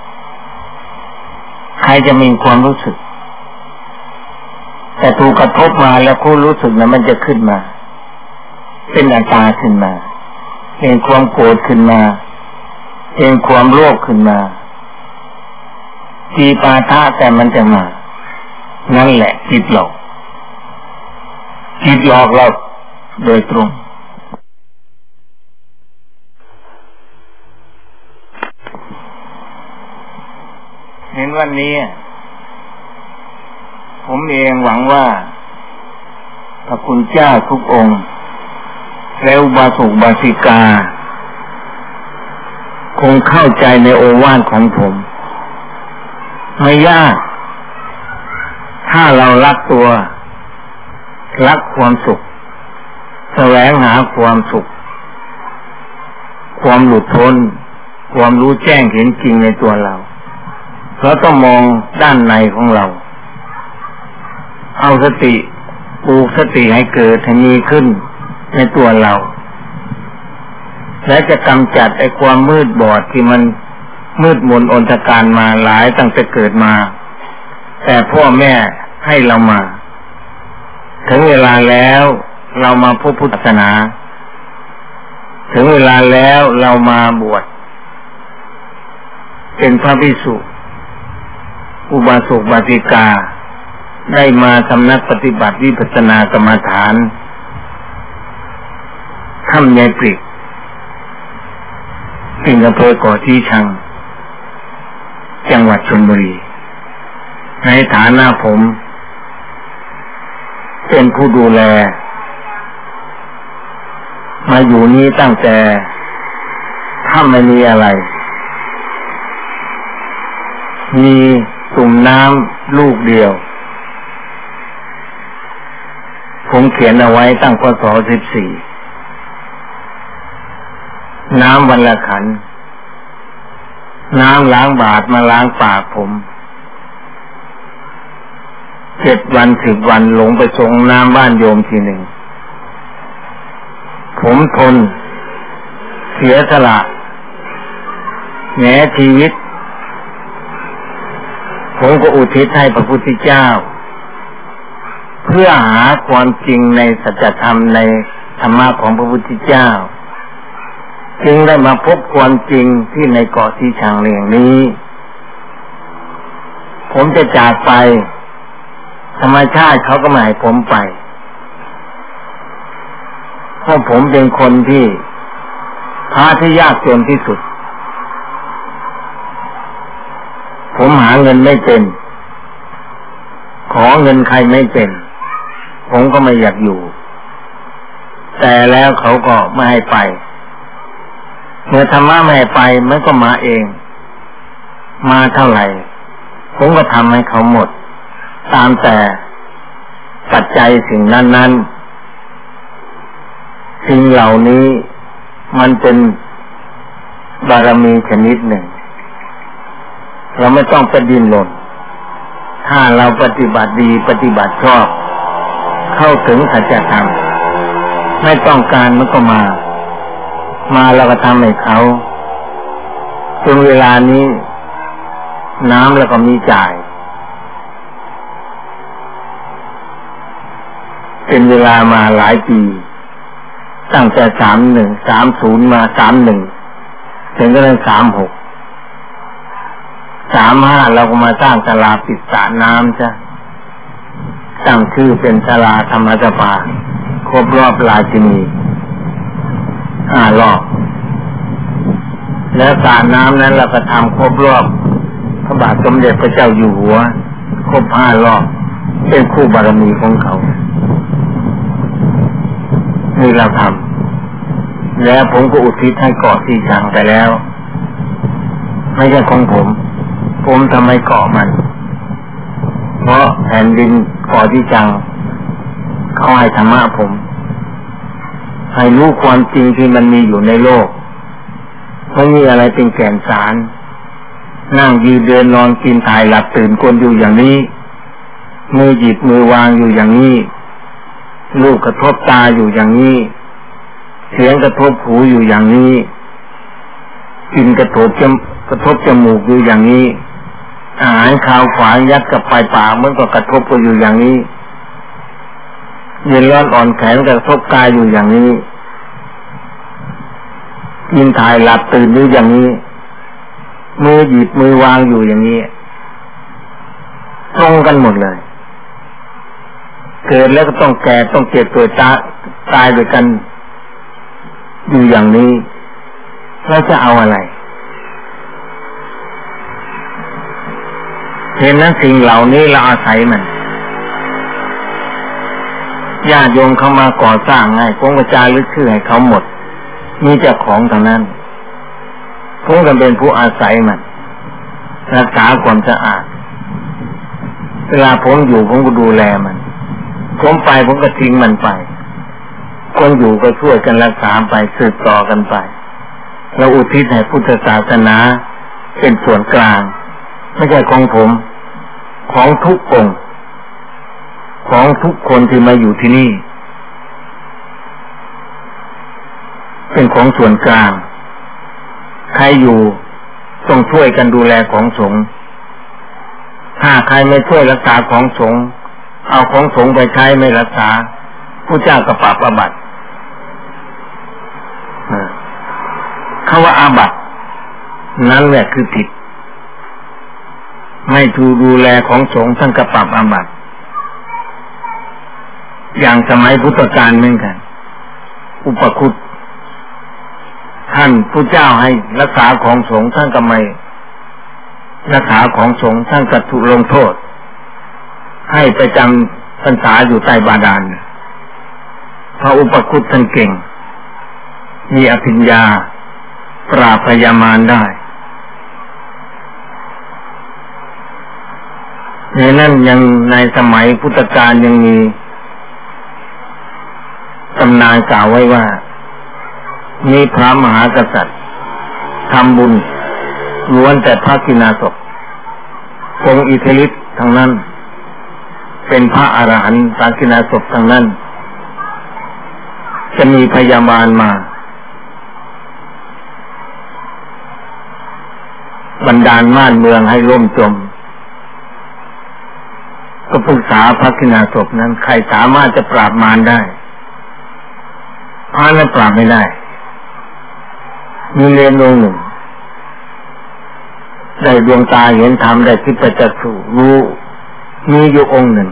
Speaker 1: ใครจะมีความรู้สึกแต่ถูกกระทบมาแล้วผู้รู้สึกนั้นมันจะขึ้นมาเป็นอัตตาขึ้นมาเป็นความโกรธขึ้นมาเป็นความโลภขึ้นมาจีปาทะแต่มันจะมานั่นแหละจิตหลอกเราโดยตรงเห็นวันนี้ผมเองหวังว่าพระคุณเจ้าทุกองค์และอุบาสกอุบาสิกาคงเข้าใจในโอวาทของผมไม่ยากถ้าเรารักตัวรักความสุขแสวงหาความสุขความหลุดพ้นความรู้แจ้งเห็นจริงในตัวเราเราต้องมองด้านในของเราเอาสติปลูกสติให้เกิดให้มีขึ้นในตัวเราและจะกำจัดไอ้ความมืดบอดที่มันมืดมนอนตการมาหลายตั้งแต่เกิดมาแต่พ่อแม่ให้เรามาถึงเวลาแล้วเรามาพบพุทธศาสนาถึงเวลาแล้วเรามาบวชเป็นพระภิกษุอุบาสกอุบาสิกาได้มาสำนักปฏิบัติวิปัสสนากรรมฐานถ้ำยายปริกเป็นอำเภอก่อที่ชังจังหวัดชลบุรีในฐานะผมเป็นผู้ดูแลมาอยู่นี้ตั้งแต่ถ้าไม่มีอะไรมีตุ่มน้ำลูกเดียวผมเขียนเอาไว้ตั้งพ.ศ. 14น้ำวันละขันน้ำล้างบาตรมาล้างปากผม7 วัน10 วันหลงไปส่งน้ำบ้านโยมทีหนึ่งผมทนเสียสละแม้ชีวิตผมก็อุทิศให้พระพุทธเจ้าเพื่อหาความจริงในสัจธรรมในธรรมะของพระพุทธเจ้าจึงได้มาพบความจริงที่ในเกาะที่ชังเลียงนี้ผมจะจากไปธรรมชาติเขาก็ไม่ให้ผมไปเพราะผมเป็นคนที่พาที่ยากจนที่สุดผมหาเงินไม่เป็นขอเงินใครไม่เป็นผมก็ไม่อยากอยู่แต่แล้วเขาก็ไม่ให้ไปเมื่อธรรมะไม่ให้ไปมันก็มาเองมาเท่าไหร่ผมก็ทำให้เขาหมดตามแต่ปัจจัยสิ่งนั้นสิ่งเหล่านี้มันเป็นบารมีชนิดหนึ่งเราไม่ต้องไปดิ้นรนถ้าเราปฏิบัติดีปฏิบัติชอบเข้าถึงสัจธรรมไม่ต้องการมันก็มาเราก็ทำให้เขาจนเวลานี้น้ำแล้วก็มีจ่ายเป็นเวลามาหลายปีตั้งแต่30มา31ถึงกระทั่ง36 35เราก็มาสร้างศาลาปิดสระน้ำจ้ะตั้งชื่อเป็นศาลาธรรมสภาครบรอบราชินี5 รอบแล้วสระน้ำนั้นเราก็ทำครบรอบพระบาทสมเด็จพระเจ้าอยู่หัวครบ5 รอบเป็นคู่บารมีของเขานี่เราทำแล้วผมก็อุทิศให้เกาะสีชังไปแล้วไม่ใช่ของผมทำให้เกาะมันเพราะแผ่นดินเกาะสีชังเขาให้ธรรมะผมให้รู้ความจริงที่มันมีอยู่ในโลกไม่มีอะไรเป็นแก่นสารนั่งยืนเดินนอนกินถ่ายหลับตื่นกลนอยู่อย่างนี้มือหยิบมือวางอยู่อย่างนี้ลูกกระทบตาอยู่อย่างนี้เสียงกระทบหูอยู่อย่างนี้กลิ่นกระทบจมูกอยู่อย่างนี้อาหารคาวฝานยัดกับปลายปากมันก็กระทบกันอยู่อย่างนี้เย็นร้อนอ่อนแข็งกระทบกายอยู่อย่างนี้กินถ่ายหลับตื่นอยู่อย่างนี้มือหยิบมือวางอยู่อย่างนี้ตรงกันหมดเลยเกิดแล้วก็ต้องแก่ต้องเจ็บตัวตายด้วยกันอยู่อย่างนี้แล้วจะเอาอะไรเห็นนั้นสิ่งเหล่านี้เราอาศัยมันญาติโยมเข้ามาก่อสร้างให้ผมกระจายลึกชื่อให้เขาหมดมีเจ้าของทางนั้นผมก็เป็นผู้อาศัยมันรักษาความสะอาดเวลาผมอยู่ผมก็ดูแลมันผมไปผมก็ทิ้งมันไปคนอยู่ก็ช่วยกันรักษาไปสืบต่อกันไปเราอุทิศให้พุทธศาสนาเป็นส่วนกลางไม่ใช่ของผมของทุกองค์ของทุกคนที่มาอยู่ที่นี่เป็นของส่วนกลางใครอยู่ต้องช่วยกันดูแลของสงฆ์ถ้าใครไม่ช่วยรักษาของสงฆ์เอาของสงฆ์ไปใช้ไม่รักษาผู้เจ้าก็ปรับอาบัติคำว่าอาบัตินั่นแหละคือผิดไม่ถูกดูแลของสงฆ์ท่านก็ปรับอาบัติอย่างสมัยพุทธกาลเหมือนกันอุปคุตท่านผู้เจ้าให้รักษาของสงฆ์ท่านก็ไม่รักษาของสงฆ์ท่านก็ถูกลงโทษให้ไปจำพรรษาอยู่ใต้บาดาลพระอุปคุตท่านเก่งมีอภิญญาปราบพยามารได้ในนั้นยังในสมัยพุทธกาลยังมีตำนานกล่าวไว้ว่ามีพระมหากษัตริย์ทำบุญล้วนแต่พระกินาศพองค์อิทธิฤทธิ์ทั้งนั้นเป็นพระอรหันต์พระกินาศพทั้งนั้นจะมีพยาบาลมาบันดาลม่านเมืองให้ล่มจมก็ปรึกษาพระกินาศพนั้นใครสามารถจะปราบมารได้พระนั้นปราบไม่ได้มีเนรองค์หนึ่งได้ดวงตาเห็นธรรมได้ทิพจักขุรู้มีอยู่องค์หนึ่ง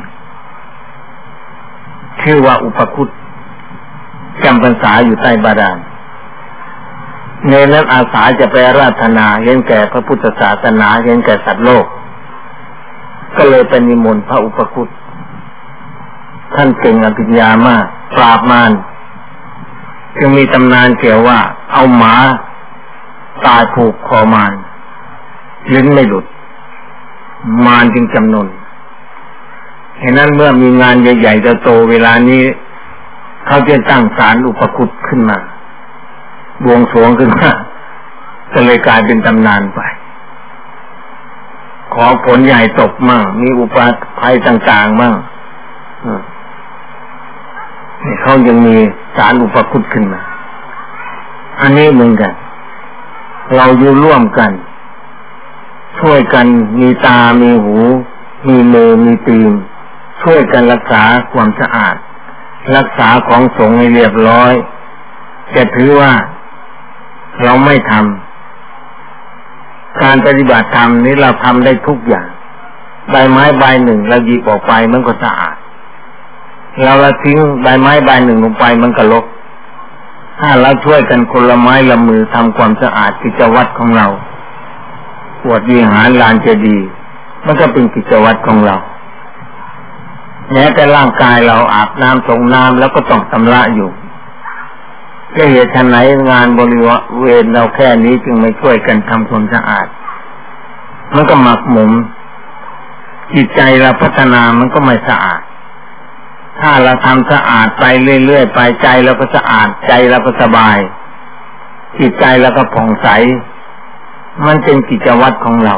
Speaker 1: ชื่อว่าอุปคุตจำพรรษาอยู่ใต้บาดาลเนรนั้นอาสาจะไปอาราธนาเห็นแก่พระพุทธศาสนาเห็นแก่สัตว์โลกก็เลยไปนิมนต์พระอุปคุตท่านเก่งอภิญญามากปราบมารจึงมีตำนานเกี่ยวว่าเอาหมาตายผูกคอมารลิ้นไม่หลุดมารจึงจำนนฉะนั้นเมื่อมีงานใหญ่ๆจะโตเวลานี้เขาจะตั้งศาลอุปคุตขึ้นมาบวงสรวงขึ้นมาก็เลยกลายเป็นตำนานไปขอผลใหญ่ตกมั่งมีอุปสรรคภัยต่างๆมั่งนี่เขายังมีศาลอุปคุตขึ้นมาอันนี้เหมือนกันเราอยู่ร่วมกันช่วยกันมีตามีหูมีมือมีตีนช่วยกันรักษาความสะอาดรักษาของสงฆ์ให้เรียบร้อยจะถือว่าเราไม่ทำการปฏิบัติธรรมนี้เราทำได้ทุกอย่างใบไม้ใบหนึ่งเราหยิบออกไปมันก็สะอาดเราละทิ้งใบไม้ใบหนึ่งลงไปมันก็รกถ้าเราช่วยกันคนละไม้ละมือทำความสะอาดกิจวัตรของเราปวดวิหารลานเจดีย์มันก็เป็นกิจวัตรของเราแม้แต่ร่างกายเราอาบน้ำส่งน้ำแล้วก็ต้องชำระอยู่จะเหตุฉะไหนงานบริเวณเราแค่นี้จึงไม่ช่วยกันทำความสะอาดมันก็หมักหมมจิตใจเราพัฒนามันก็ไม่สะอาดถ้าเราทำสะอาดไปเรื่อยๆไปใจเราก็สะอาดใจเราก็สบายจิตใจเราก็ผ่องใสมันเป็นกิจวัตรของเรา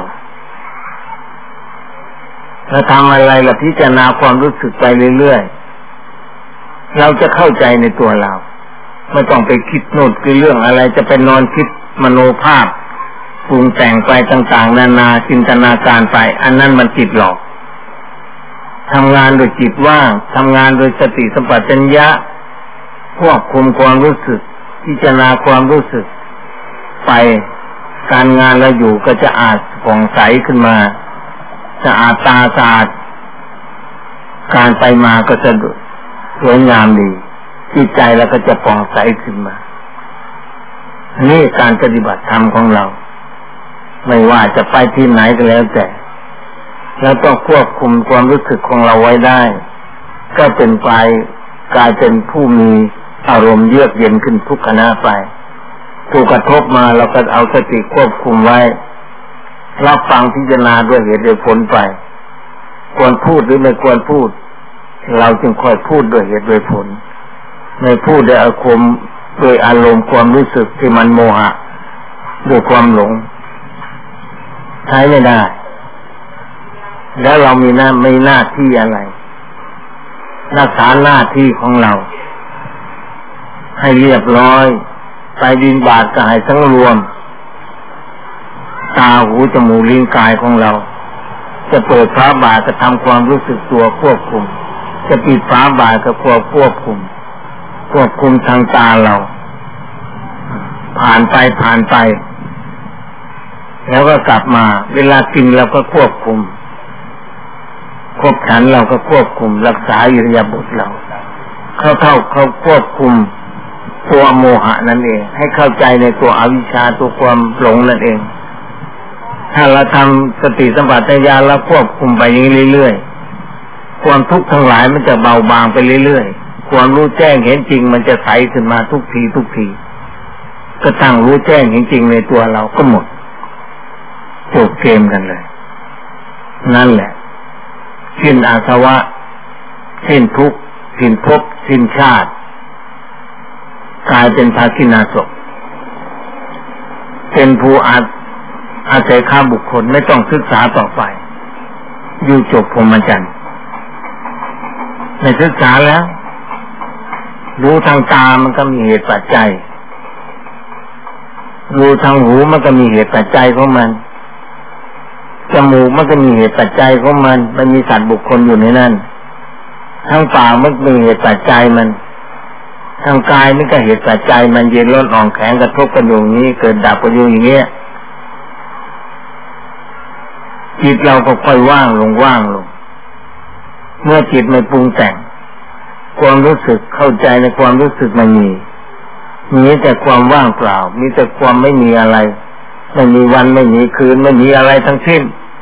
Speaker 1: เราทำอะไรเราพิจารณาความรู้สึกไปเรื่อยๆเราจะเข้าใจในตัวเราไม่ต้องไปคิดโน้ตคือเรื่องอะไรจะไปนอนคิดมโนภาพปรุงแต่งไปต่างๆนานาจินตนาการไปอันนั้นมันจิตหลอกทำงานโดยจิตว่างทำงานโดยสติสัมปชัญญะควบคุมความรู้สึกพิจารณาความรู้สึกไปการงานเราอยู่ก็จะอาจผ่องใสขึ้นมาสะอาดตาสะอาดการไปมาก็จะสวยงามดีจิตใจเราก็จะผ่องใสขึ้นมานี่การปฏิบัติธรรมของเราไม่ว่าจะไปที่ไหนก็แล้วแต่เราต้องควบคุมความรู้สึกของเราไว้ได้ก็เป็นไปกลายเป็นผู้มีอารมณ์เยือกเย็นขึ้นทุกขณะไปถูกกระทบมาเราก็เอาสติควบคุมไว้รับฟังพิจารณาด้วยเหตุด้วยผลไปควรพูดหรือไม่ควรพูดเราจึงค่อยพูดด้วยเหตุด้วยผลไม่พูดด้วยอารมณ์ด้วยอารมณ์ความรู้สึกที่มันโมหะด้วยความหลงใช้ไม่ได้แล้วเรามีหน้าที่อะไรรักษาหน้าที่ของเราให้เรียบร้อยไปบิณฑบาตก็ให้ทั้งรวมตาหูจมูกลิ้นกายของเราจะเปิดฝาบาตรก็ทำความรู้สึกตัวควบคุมจะปิดฝาบาตรก็ควบคุมทางตาเราผ่านไปแล้วก็กลับมาเวลากินเราก็ควบคุมฉันเราก็ควบคุมรักษาอิริยาบถเราเขาควบคุมตัวโมหะนั่นเองให้เข้าใจในตัวอวิชชาตัวความหลงนั่นเองถ้าเราทำสติสัมปชัญญะแล้วควบคุมไปอย่างนี้เรื่อยๆความทุกข์ทั้งหลายมันจะเบาบางไปเรื่อยๆความรู้แจ้งเห็นจริงมันจะใสขึ้นมาทุกทีก็ตั้งรู้แจ้งเห็นจริงในตัวเราก็หมดจบเกมกันเลยนั่นแหละสิ้นอาสวะสิ้นทุกข์สิ้นภพสิ้นชาติกลายเป็นภาคินาศพเป็นผู้อาศัยข้าบุคคลไม่ต้องศึกษาต่อไปอยู่จบพรหมจรรย์ไม่ศึกษาแล้วรู้ทางตามันก็มีเหตุปัจจัยรู้ทางหูมันก็มีเหตุปัจจัยของมันจมูกมันก็มีเหตุปัจจัยของมันมีสัตว์บุคคลอยู่ในนั้นทางปากมันมีเหตุปัจจัยมันทางกายมันก็เหตุปัจจัยมันเย็นร้อนอ่อนแข็งกระทบกันอยู่อย่างนี้เกิดดับกันอยู่อย่างเงี้ยจิตเราก็ค่อยว่างลงเมื่อจิตไม่ปรุงแต่งความรู้สึกเข้าใจในความรู้สึกมันมีแต่ความว่างเปล่ามีแต่ความไม่มีอะไรไม่มีวันไม่มีคืนไม่มีอะไรทั้งสิ้น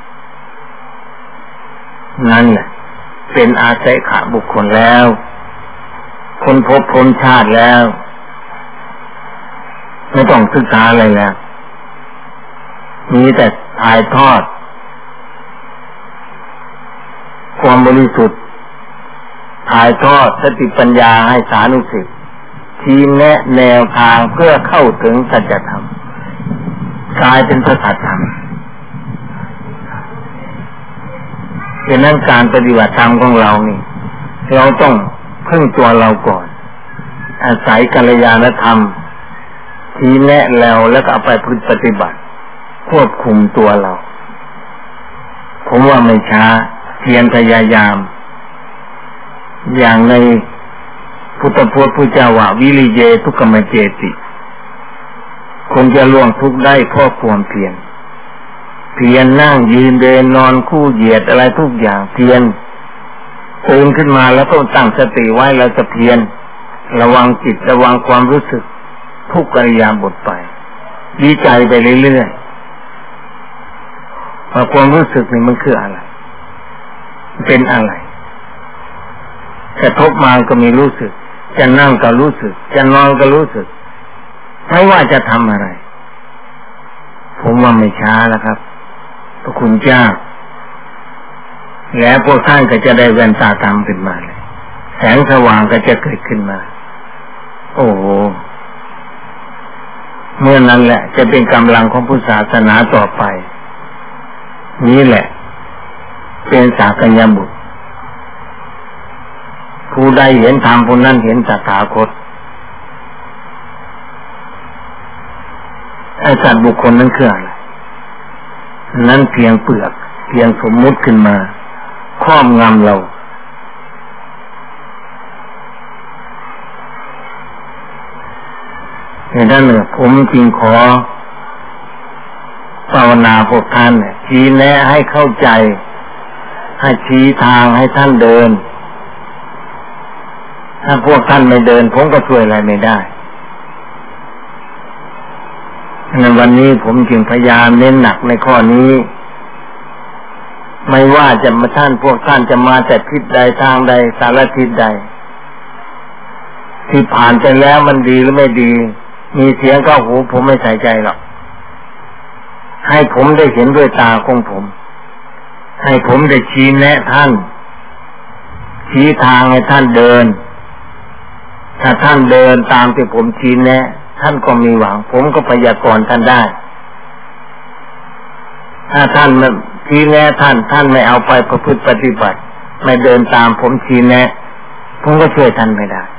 Speaker 1: นั่นแหละเป็นอาศัยขาบุคคลแล้วคนพบพ้นชาติแล้วไม่ต้องศึกษาอะไรแล้วมีแต่ถ่ายทอดความบริสุทธิ์ถ่ายทอดสติปัญญาให้สานุสิษย์ชี้แนะแนวทางเพื่อเข้าถึงสัจธรรมกลายเป็นพระสัจธรรมดังนั้นการปฏิบัติธรรมของเรานี่เราต้องพึ่งตัวเราก่อนอาศัยกัลยาณธรรมชี้แนะแล้วก็เอาไปปฏิบัติควบคุมตัวเราผมว่าไม่ช้าเพียรพยายามอย่างในพุทธพจน์พุทธเจ้าว่าวิริเยทุกขมเจติคนจะล่วงทุกข์ได้เพราะความเพียรนั่งยืนเดินนอนคู่เหยียดอะไรทุกอย่างเพียรตื่นขึ้นมาแล้วต้องตั้งสติไว้แล้วจะเพียรระวังจิตระวังความรู้สึกทุกอิริยาบถไปวิจัยไปเรื่อยๆว่าความรู้สึกนี่มันคืออะไรเป็นอะไรกระทบมาก็มีรู้สึกจะนั่งก็รู้สึกจะนอนก็รู้สึกไม่ว่าจะทำอะไรผมว่าไม่ช้าแล้วครับพระคุณเจ้าแล้วพวกท่านก็จะได้แว่นตาธรรมขึ้นมาเลยแสงสว่างก็จะเกิดขึ้นมาโอ้โหเมื่อนั้นแหละจะเป็นกำลังของพุทธศาสนาต่อไปนี่แหละเป็นสากยบุตรผู้ใดเห็นธรรมผู้นั้นเห็นตถาคตไอ้สัตว์บุคคลนั้นคืออะไรนั้นเพียงเปลือกเพียงสมมุติขึ้นมาครอบงำเราในด้านหนึ่งผมจริงขอภาวนาพวกท่านชี้แนะให้เข้าใจให้ชี้ทางให้ท่านเดินถ้าพวกท่านไม่เดินผมก็ช่วยอะไรไม่ได้ในวันนี้ผมจึงพยายามเน้นหนักในข้อนี้ไม่ว่าจะมาพวกท่านจะมาแต่ทิศใดทางใดสารทิศใดที่ผ่านไปแล้วมันดีหรือไม่ดีมีเสียงเข้าหูผมไม่ใส่ใจหรอกให้ผมได้เห็นด้วยตาของผมให้ผมได้ชี้แนะท่านชี้ทางให้ท่านเดินถ้าท่านเดินตามที่ผมชี้แนะท่านก็มีหวังผมก็พยากรณ์ท่านได้ถ้าท่านชี้แนะท่านไม่เอาไปประพฤติปฏิบัติไม่เดินตามผมชี้แนะผมก็ช่วยท่านไม่ได้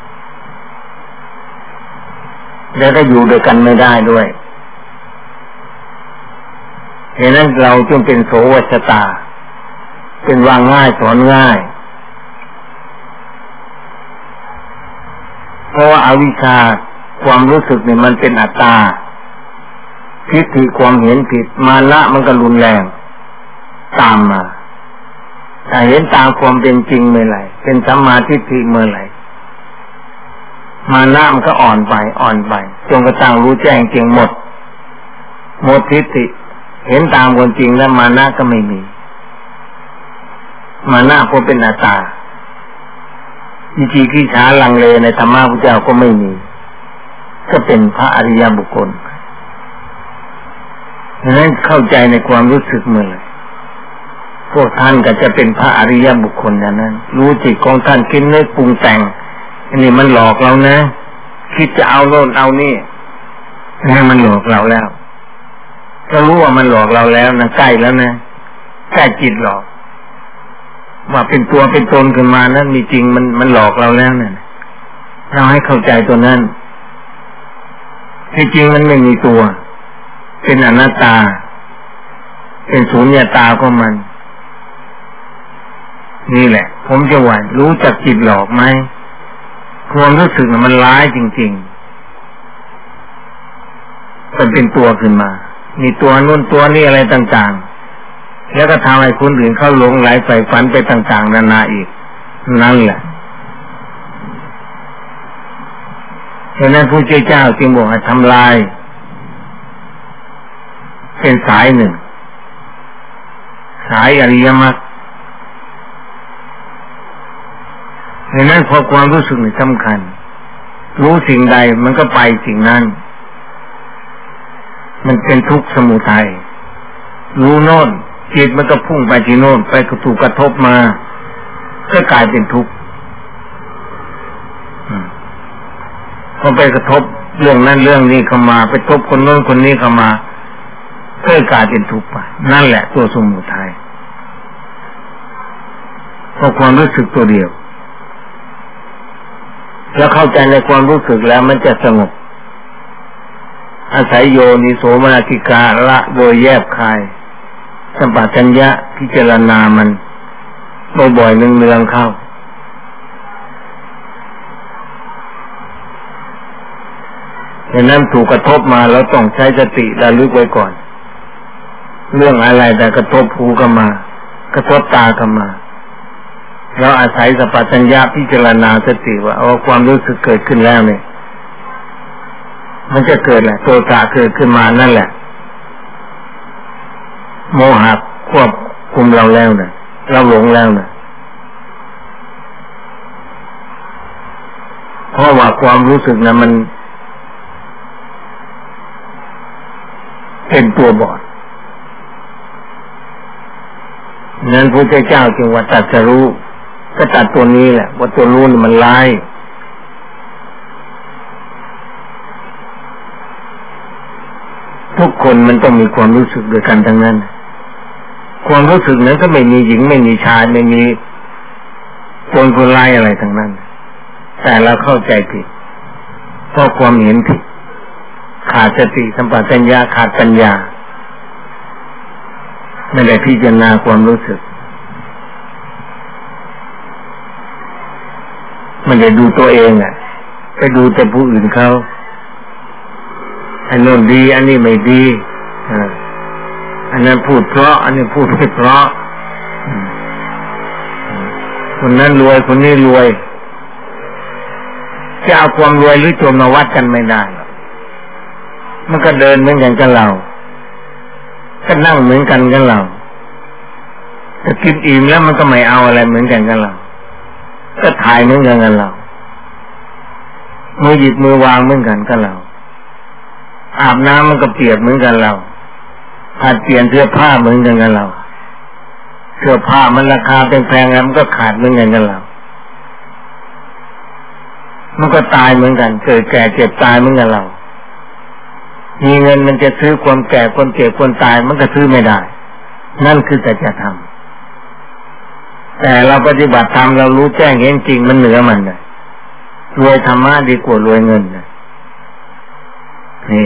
Speaker 1: แล้วก็อยู่ด้วยกันไม่ได้ด้วยฉะนั้นเราจึงเป็นโสวัชตาเป็นวางง่ายสอนง่ายเพราะว่าอวิชชาความรู้สึกเนี่ยมันเป็นอัตตาทิฏฐิความเห็นผิดมานะมันก็รุนแรงตามมาถ้าเห็นตามความเป็นจริงเมื่อไหร่เป็นสัมมาทิฏฐิเมื่อไหร่มานะมันก็อ่อนไปจนกระทั่งรู้แจ้งจริงหมดทิฏฐิเห็นตามความจริงแล้วมานะก็ไม่มีมานะเพราะเป็นอัตตาวิธีที่ช้าลังเลในธรรมะพุทธเจ้าก็ไม่มีก็เป็นพระอริยบุคคลดังนั้นเข้าใจในความรู้สึกเมื่อไหร่พวกท่านก็จะเป็นพระอริยบุคคลอย่างนั้นรู้จิตของท่านคิดนึกปรุงแต่งอันนี้มันหลอกเรานะคิดจะเอาโน่นเอานี่นี่มันหลอกเราแล้วก็รู้ว่ามันหลอกเราแล้วนะใกล้แล้วนะใกล้จิตหลอกว่าเป็นตัวเป็นตนขึ้นมานั้นมีจริงมันหลอกเราแล้วเนี่ยเราให้เข้าใจตัวนั้นที่จริงมันไม่มีตัวเป็นอนัตตาเป็นสูญญตาของมันนี่แหละผมจะว่ารู้จักจิตหลอกไหมความรู้สึกมันร้ายจริงๆมันเป็นตัวขึ้นมามีตัวนู้นตัวนี้อะไรต่างๆแล้วก็ทำให้คนอื่นเข้าหลงไหลใฝ่ฝันไปต่างๆนานาอีกนั่นแหละฉะนั้นพระเจ้าจึงบอกให้ทำลายเป็นสายหนึ่งสายอริยมรรคฉะนั้นพอความรู้สึกนี่สำคัญรู้สิ่งใดมันก็ไปสิ่งนั้นมันเป็นทุกข์สมุทัยรู้โน่นจิตมันก็พุ่งไปที่โน่นไปถูกกระทบมาก็กลายเป็นทุกข์พอไปกระทบเรื่องนั้นเรื่องนี้เข้ามาไปกระทบคนโน้นคนนี้เข้ามาก็กลายเป็นทุกข์ไปนั่นแหละตัวสมุทัยเพราะความรู้สึกตัวเดียวแล้วเข้าใจในความรู้สึกแล้วมันจะสงบอาศัยโยนิโสมนสิการละโดยแยบคายสัมปชัญญะพิจารณามันบ่อยๆเนืองๆเข้าดังนั้นถูกกระทบมาเราต้องใช้สติระลึกไว้ก่อนเรื่องอะไรแต่กระทบหูก็มากระทบตาก็มาเราอาศัยสัมปชัญญะพิจารณาสติว่าความรู้สึกเกิดขึ้นแล้วเนี่ยมันจะเกิดแหละโทสะเกิดขึ้นมานั่นแหละโมหะควบคุมเราแล้วนะเราหลงแล้วนะเพราะว่าความรู้สึกนะมันเป็นตัวบอดนั้นพระเจ้าจึงว่าตรัสรู้ก็ตัดตัวนี้แหละว่าตัวรู้นี่มันร้ายทุกคนมันต้องมีความรู้สึกด้วยกันทั้งนั้นความรู้สึกนั้นก็ไม่มีหญิงไม่มีชายไม่มีคนร้ายอะไรทั้งนั้นแต่เราเข้าใจผิดเพราะความเห็นผิดขาดสติสัมปชัญญะขาดปัญญาไม่ได้พิจารณาความรู้สึกไม่ได้ดูตัวเองไปดูแต่ผู้อื่นเขาอันโน้นดีอันนี้ไม่ดีอันนั้นพูดเพราะอันนี้พูดไม่เพราะคนนั้นรวยคนนี้รวยจะเอาความรวยหรือจนมาวัดกันไม่ได้มันก็เดินเหมือนกันกับเราก็นั่งเหมือนกันกับเราแต่กินอิ่มแล้วมันก็ไม่เอาอะไรเหมือนกันกับเราก็ถ่ายเหมือนกันกับเรามือหยิบมือวางเหมือนกันกับเราอาบน้ำมันก็เปียกเหมือนกันเราหัดเปลี่ยนเสื้อผ้าเหมือนกันกับเราเสื้อผ้ามันราคาแพงๆแล้วมันก็ขาดเหมือนกันกับเรามันก็ตายเหมือนกันเกิดแก่เจ็บตายเหมือนกันเรามีเงินมันจะซื้อความแก่ความเจ็บความตายมันก็ซื้อไม่ได้นั่นคือสัจธรรมแต่เราปฏิบัติธรรมเรารู้แจ้งเห็นจริงมันเหนือมันเลยรวยธรรมะดีกว่ารวยเงินนะนี่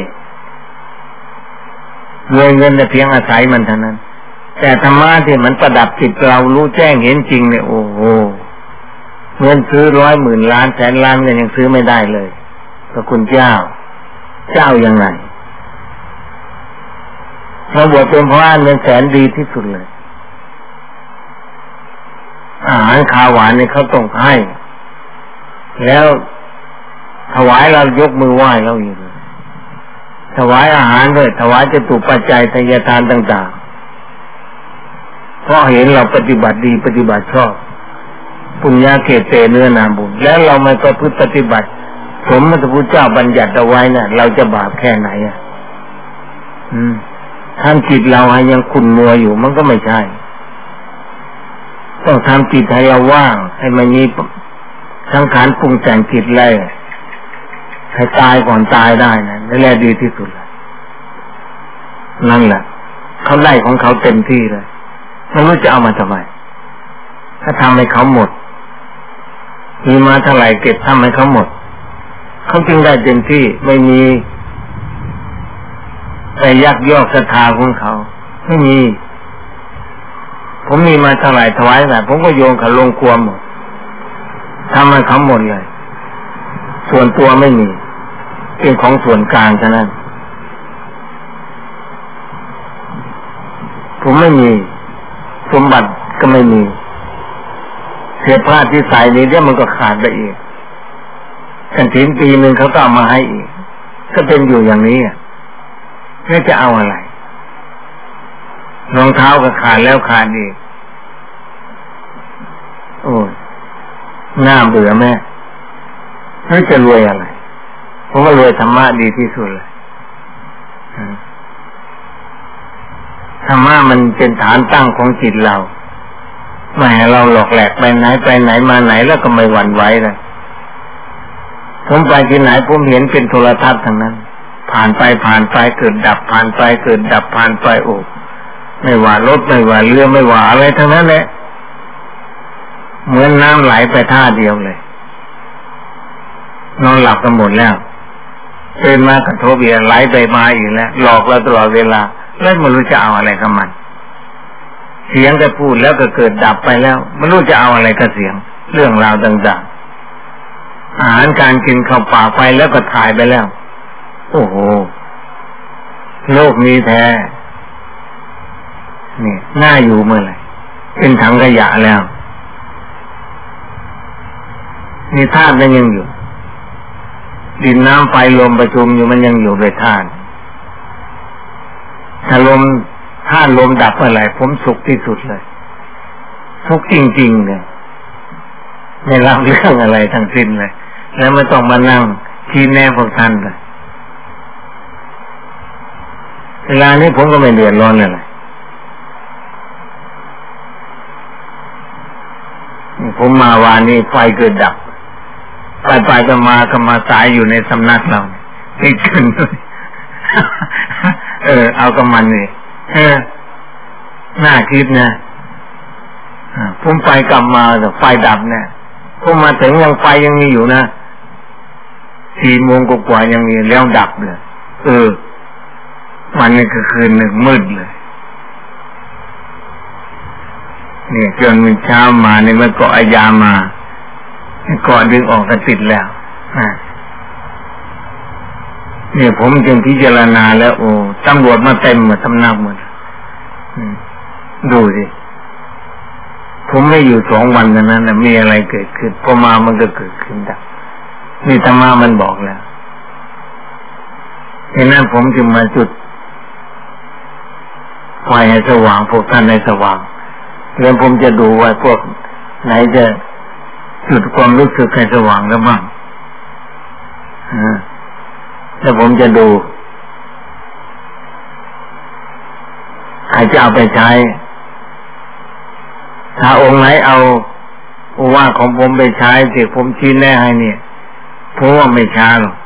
Speaker 1: รวยเงินแต่เพียงอาศัยมันเท่านั้นแต่ธรรมะที่มันประดับจิตเรารู้แจ้งเห็นจริงเนี่ยโอ้โหเงินซื้อ100 10,000 ล้านแสนล้านเงินยังซื้อไม่ได้เลยพระคุณเจ้ายังไงเราบวชเป็นพระเงินแสนดีที่สุดเลยอาหารข้าวหวานเนี่ยเขาต้องให้แล้วถวายเรายกมือไหว้เราอยู่ถวายอาหารด้วยถวายจตุปัจจัยทายทานต่างๆเพราะเห็นเราปฏิบัติดีปฏิบัติชอบปุญญาเกเตเนื้อนาบุญแล้วเราไม่ประพฤติปฏิบัติสมมติพระพุทธเจ้าบัญญัติเอาไว้น่ะเราจะบาปแค่ไหนทำจิตเราให้ยังขุ่นมัวอยู่มันก็ไม่ใช่ต้องทำจิตให้เราว่างให้มันมีสังขารปรุงแต่งจิตไล่ให้ตายก่อนตายได้นะนั่นแหละดีที่สุดนั่นแหละเขาไล่ของเขาเต็มที่เลยไม่รู้จะเอามาทำไมถ้าทำให้เขาหมดมีมาเท่าไหร่เก็บทำให้เขาหมดเขาจึงได้เต็มที่ไม่มีแต่ยักยอกศรัทธาของเขาไม่มีผมมีมาเท่าไหร่ถวายแต่ผมก็โยนเขาลงครัวหมดทำให้เขาหมดเลยส่วนตัวไม่มีเป็นของส่วนกลางเท่านั้นผมไม่มีสมบัติก็ไม่มีเสื้อผ้าที่ใส่นี้เดี๋ยวมันก็ขาดไปอีกกันถึงปีนึงเขาก็เอามาให้อีกก็เป็นอยู่อย่างนี้ไม่จะเอาอะไรรองเท้าก็ขาดแล้วขาดอีกโอ้น่าเบื่อแม่ไม่จะรวยอะไรผมว่ารวยธรรมะดีที่สุดเลยธรรมะมันเป็นฐานตั้งของจิตเราไม่ให้เราหลอกแหลกไปไหนมาไหนแล้วก็ไม่หวั่นไหวเลยผมไปที่ไหนผมเห็นเป็นโทรทัศน์ทั้งนั้นผ่านไปเกิดดับผ่านไปเกิดดับผ่านไปโอ้ไม่ว่ารถไม่ว่าเรือไม่ว่าอะไรทั้งนั้นแหละเหมือนน้ำไหลไปท่าเดียวเลยนอนหลับกันหมดแล้วตื่นมากระทบอีกไหลไปมาอีกแล้วหลอกเราตลอดเวลาแล้วไม่รู้จะเอาอะไรกับมันเสียงก็พูดแล้วก็เกิดดับไปแล้วไม่รู้จะเอาอะไรกับเสียงเรื่องราวต่างๆอาหารการกินเข้าปากไปแล้วก็ถ่ายไปแล้วโอ้โหโลกนี้แท้นี่น่าอยู่เมื่อไหร่เป็นถังขยะแล้วนี่ธาตุมันยังอยู่ดินน้ำไฟลมประชุมอยู่มันยังอยู่ในธาตุถ้าลมธาตุลมดับเมื่อไหร่ผมสุขที่สุดเลยทุกข์จริงๆเลยไม่รับเรื่องอะไรทั้งสิ้นเลยแล้วไม่ต้องมานั่งชี้แนะพวกท่านเลยเวลานี้ผมก็ไม่เดือดร้อนเลยผมมาวานนี้ไฟเกิดดับไปก็มาสายอยู่ในสำนักเราติดกันด้วยเอากับมันนี่น่าคิดนะผมไปกลับมาแต่ไฟดับเนี่ยผมมาถึงยังไฟยังมีอยู่นะ4 โมงกว่ายังมีแล้วดับเลยวันนี้ก็คืนหนึ่งมืดเลยเนี่ยจนมันเช้ามาเนี่ยมันก็อายามาก่อนดึงออกก็ติดแล้วเนี่ยผมจึงพิจารณาแล้วโอ้ตำรวจมาเต็มหมดสำนักหมดดูสิผมไม่อยู่2 วันนั้นนะมีอะไรเกิดขึ้นพอมามันก็เกิดขึ้นดับนี่ธรรมะมันบอกแล้วฉะนั้นผมจึงมาจุดไฟให้สว่างพวกท่านให้สว่างแล้วผมจะดูว่าพวกไหนจะจุดความรู้สึกให้สว่างแล้วบ้างแล้วผมจะดูใครจะเอาไปใช้ถ้าองค์ไหนเอาว่าของผมไปใช้ที่ผมชี้แนะให้เนี่ยเพราะว่าไม่ช้าหรอก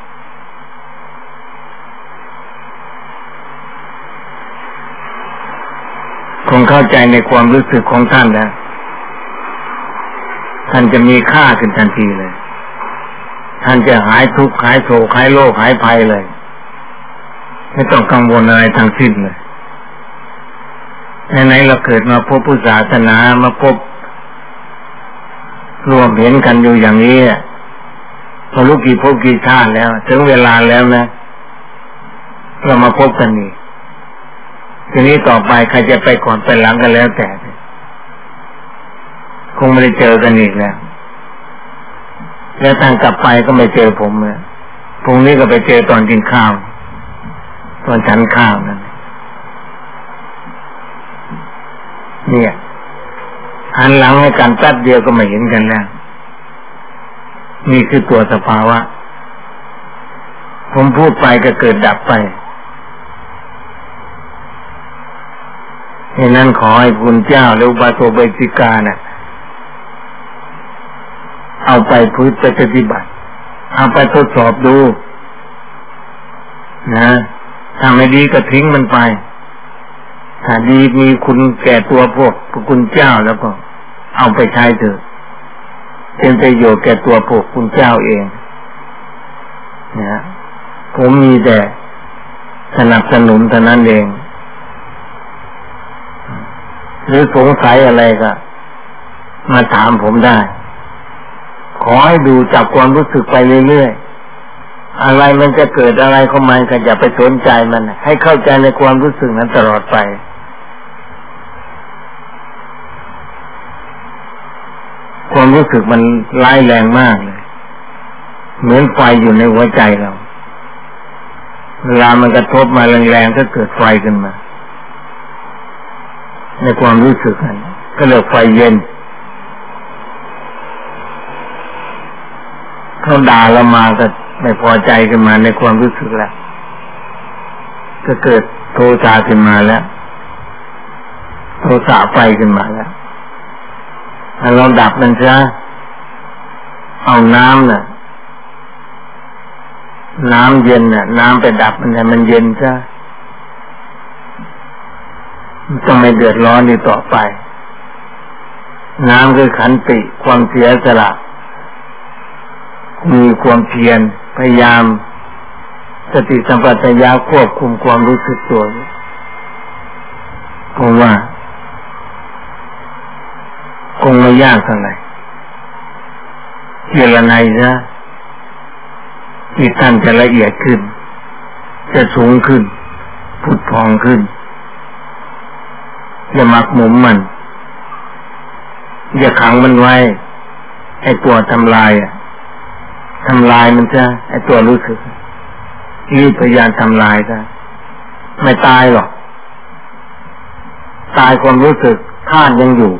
Speaker 1: คงเข้าใจในความรู้สึกของท่านแล้วท่านจะมีค่าขึ้นทันทีเลยท่านจะหายทุกข์หายโศกหายโรคหายภัยเลยไม่ต้องกังวลอะไรทั้งสิ้นเลยไหนๆเราเกิดมาพบพุทธศาสนามาพบรวมเห็นกันอยู่อย่างนี้พอรู้กี่พบกี่ชาติแล้วถึงเวลาแล้วนะเรามาพบกันนี่ทีนี้ต่อไปใครจะไปก่อนไปหลังกันแล้วแต่คงไม่ได้เจอกันอีกแล้วทางกลับไปก็ไม่เจอผมเลยพรุ่งนี้ก็ไปเจอตอนกินข้าวตอนฉันข้าวนั่นเนี่ยหันหลังให้กันแป๊บเดียวก็ไม่เห็นกันแล้วนี่คือตัวสภาวะผมพูดไปก็เกิดดับไปฉะนั้นขอให้คุณเจ้าและอุบาสกอุบาสิกาน่ะเอาไปพูดไปปฏิบัติเอาไปทดสอบดูนะถ้าไม่ดีก็ทิ้งมันไปถ้าดีมีคุณแก่ตัวพวกคุณเจ้าแล้วก็เอาไปใช้เถอะเป็นประโยชน์แก่ตัวพวกคุณเจ้าเองนะผมมีแต่สนับสนุนเท่านั้นเองหรือสงสัยอะไรก็มาถามผมได้ขอให้ดูจับความรู้สึกไปเรื่อยๆอะไรมันจะเกิดอะไรเข้ามาก็อย่าไปสนใจมันให้เข้าใจในความรู้สึกนั้นตลอดไปความรู้สึกมันร้ายแรงมากเลยเหมือนไฟอยู่ในหัวใจเราเวลามันกระทบมาแรงๆก็เกิดไฟขึ้นมาในความรู้สึกนั้นก็เรียกไฟเย็นเขาด่าเรามาก็ไม่พอใจขึ้นมาในความรู้สึกแล้วก็เกิดโทสะขึ้นมาแล้วโทสะไฟขึ้นมาแล้วเราดับมันซะเอาน้ำน่ะน้ำเย็นน่ะน้ำไปดับมันให้มันเย็นซะมันต้องไม่เดือดร้อนอีกต่อไปน้ำคือขันติความเสียสละมีความเพียรพยายามสติสัมปชัญญะควบคุมความรู้สึกตัวเพราะว่าคงไม่ยากเท่าไหร่เจรไนนะที่ท่านจะละเอียดขึ้นจะสูงขึ้นผุดพองขึ้นอย่ามักหมมมันอย่าขังมันไว้ไอ้ตัวทำลายมันจะไอ้ตัวรู้สึกรีบพยายามทำลายซะไม่ตายหรอกตายความรู้สึกธาตุยังอยู่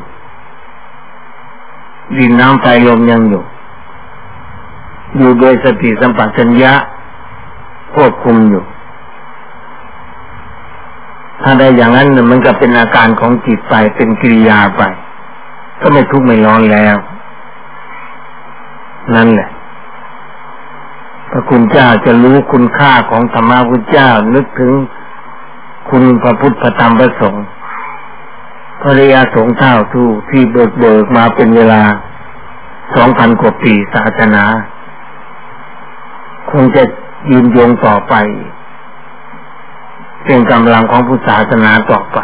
Speaker 1: ดินน้ำไฟลมยังอยู่โดยสติสัมปชัญญะควบคุมอยู่ถ้าได้อย่างนั้นมันก็เป็นอาการของจิตไปเป็นกิริยาไปก็ไม่ทุกข์ไม่ร้อนแล้วนั่นแหละพระคุณเจ้าจะรู้คุณค่าของธรรมะพุทธเจ้านึกถึงคุณพระพุทธพระธรรมพระสงฆ์พระอริยสงฆ์เท่าทู่ที่เบิกมาเป็นเวลา 2,000 กว่าปีศาสนาคงจะยืนยงต่อไปเป็นกำลังของพุทธศาสนาต่อไป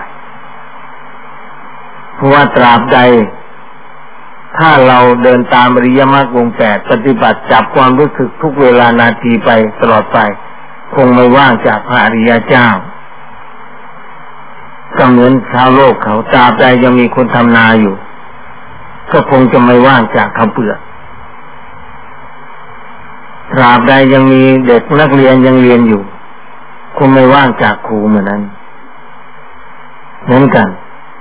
Speaker 1: เพราะว่าตราบใดถ้าเราเดินตามอริยมรรควง 8ปฏิบัติจับความรู้สึกทุกเวลานาทีไปตลอดไปคงไม่ว่างจากพระอริยเจ้าก็เหมือนชาวโลกเขาตราบใดยังมีคนทำนาอยู่ก็คงจะไม่ว่างจากข้าวเปลือกตราบใดยังมีเด็กนักเรียนยังเรียนอยู่คงไม่ว่างจากครูเหมือนนั้นเหมือนกัน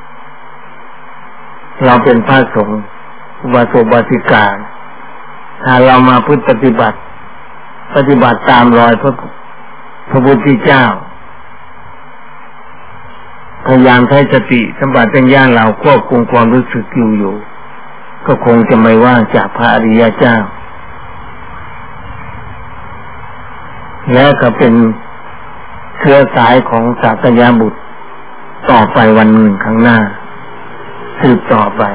Speaker 1: เราเป็นพระสงฆ์อุบาสกอุบาสิกาถ้าเรามาปฏิบัติตามรอยพระพุทธเจ้าพยายามใช้สติสัมปชัญญะเราควบคุมความรู้สึกอยู่ก็คงจะไม่ว่างจากพระอริยเจ้าแล้วก็เป็นเชื้อสายของศาสยาบุตรต่อไปวันหนึ่งข้างหน้าสืบต่อไป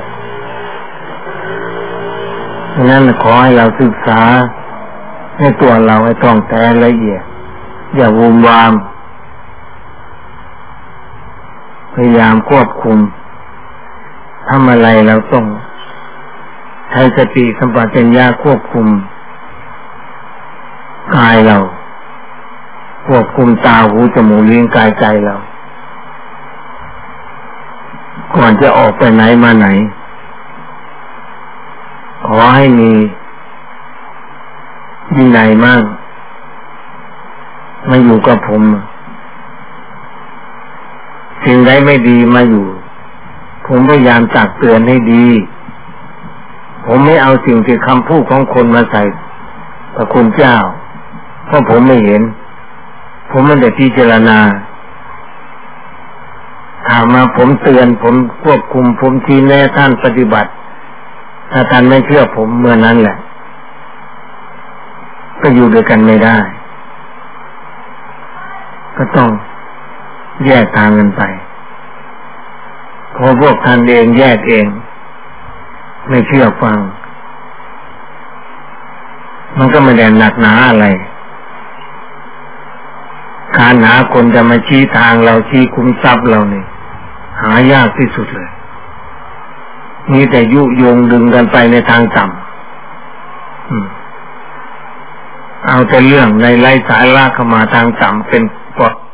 Speaker 1: ฉะนั้นขอให้เราศึกษาให้ตัวเราให้ท่องแท้ละเอียดอย่าวุ่นวามพยายามควบคุมทำอะไรเราต้องใช้สติสัมปชัญญะควบคุมกายเราควบคุมตาหูจมูกลิ้นกายใจเราก่อนจะออกไปไหนมาไหนขอให้มีวินัยมากมาอยู่กับผมสิ่งใดไม่ดีมาอยู่ผมพยายามตักเตือนให้ดีผมไม่เอาสิ่งที่คำพูดของคนมาใส่พระคุณเจ้าเพราะผมไม่เห็นผมไม่ได้พิจารณาถามมาผมเตือนผมควบคุมผมชี้แนะท่านปฏิบัติถ้าท่านไม่เชื่อผมเมื่อนั้นแหละก็อยู่ด้วยกันไม่ได้ก็ต้องแยกทางกันไปพอพวกท่านเองแยกเองไม่เชื่อฟังมันก็ไม่ได้หนักหนาอะไรการหาคนจะมาชี้ทางเราชี้คุ้มทรัพย์เราเนี่ยหายากที่สุดเลยมีแต่ยุยงดึงกันไปในทางต่ำเอาแต่เรื่องในไร้สาระเข้ามาทางต่ำเป็นกฎ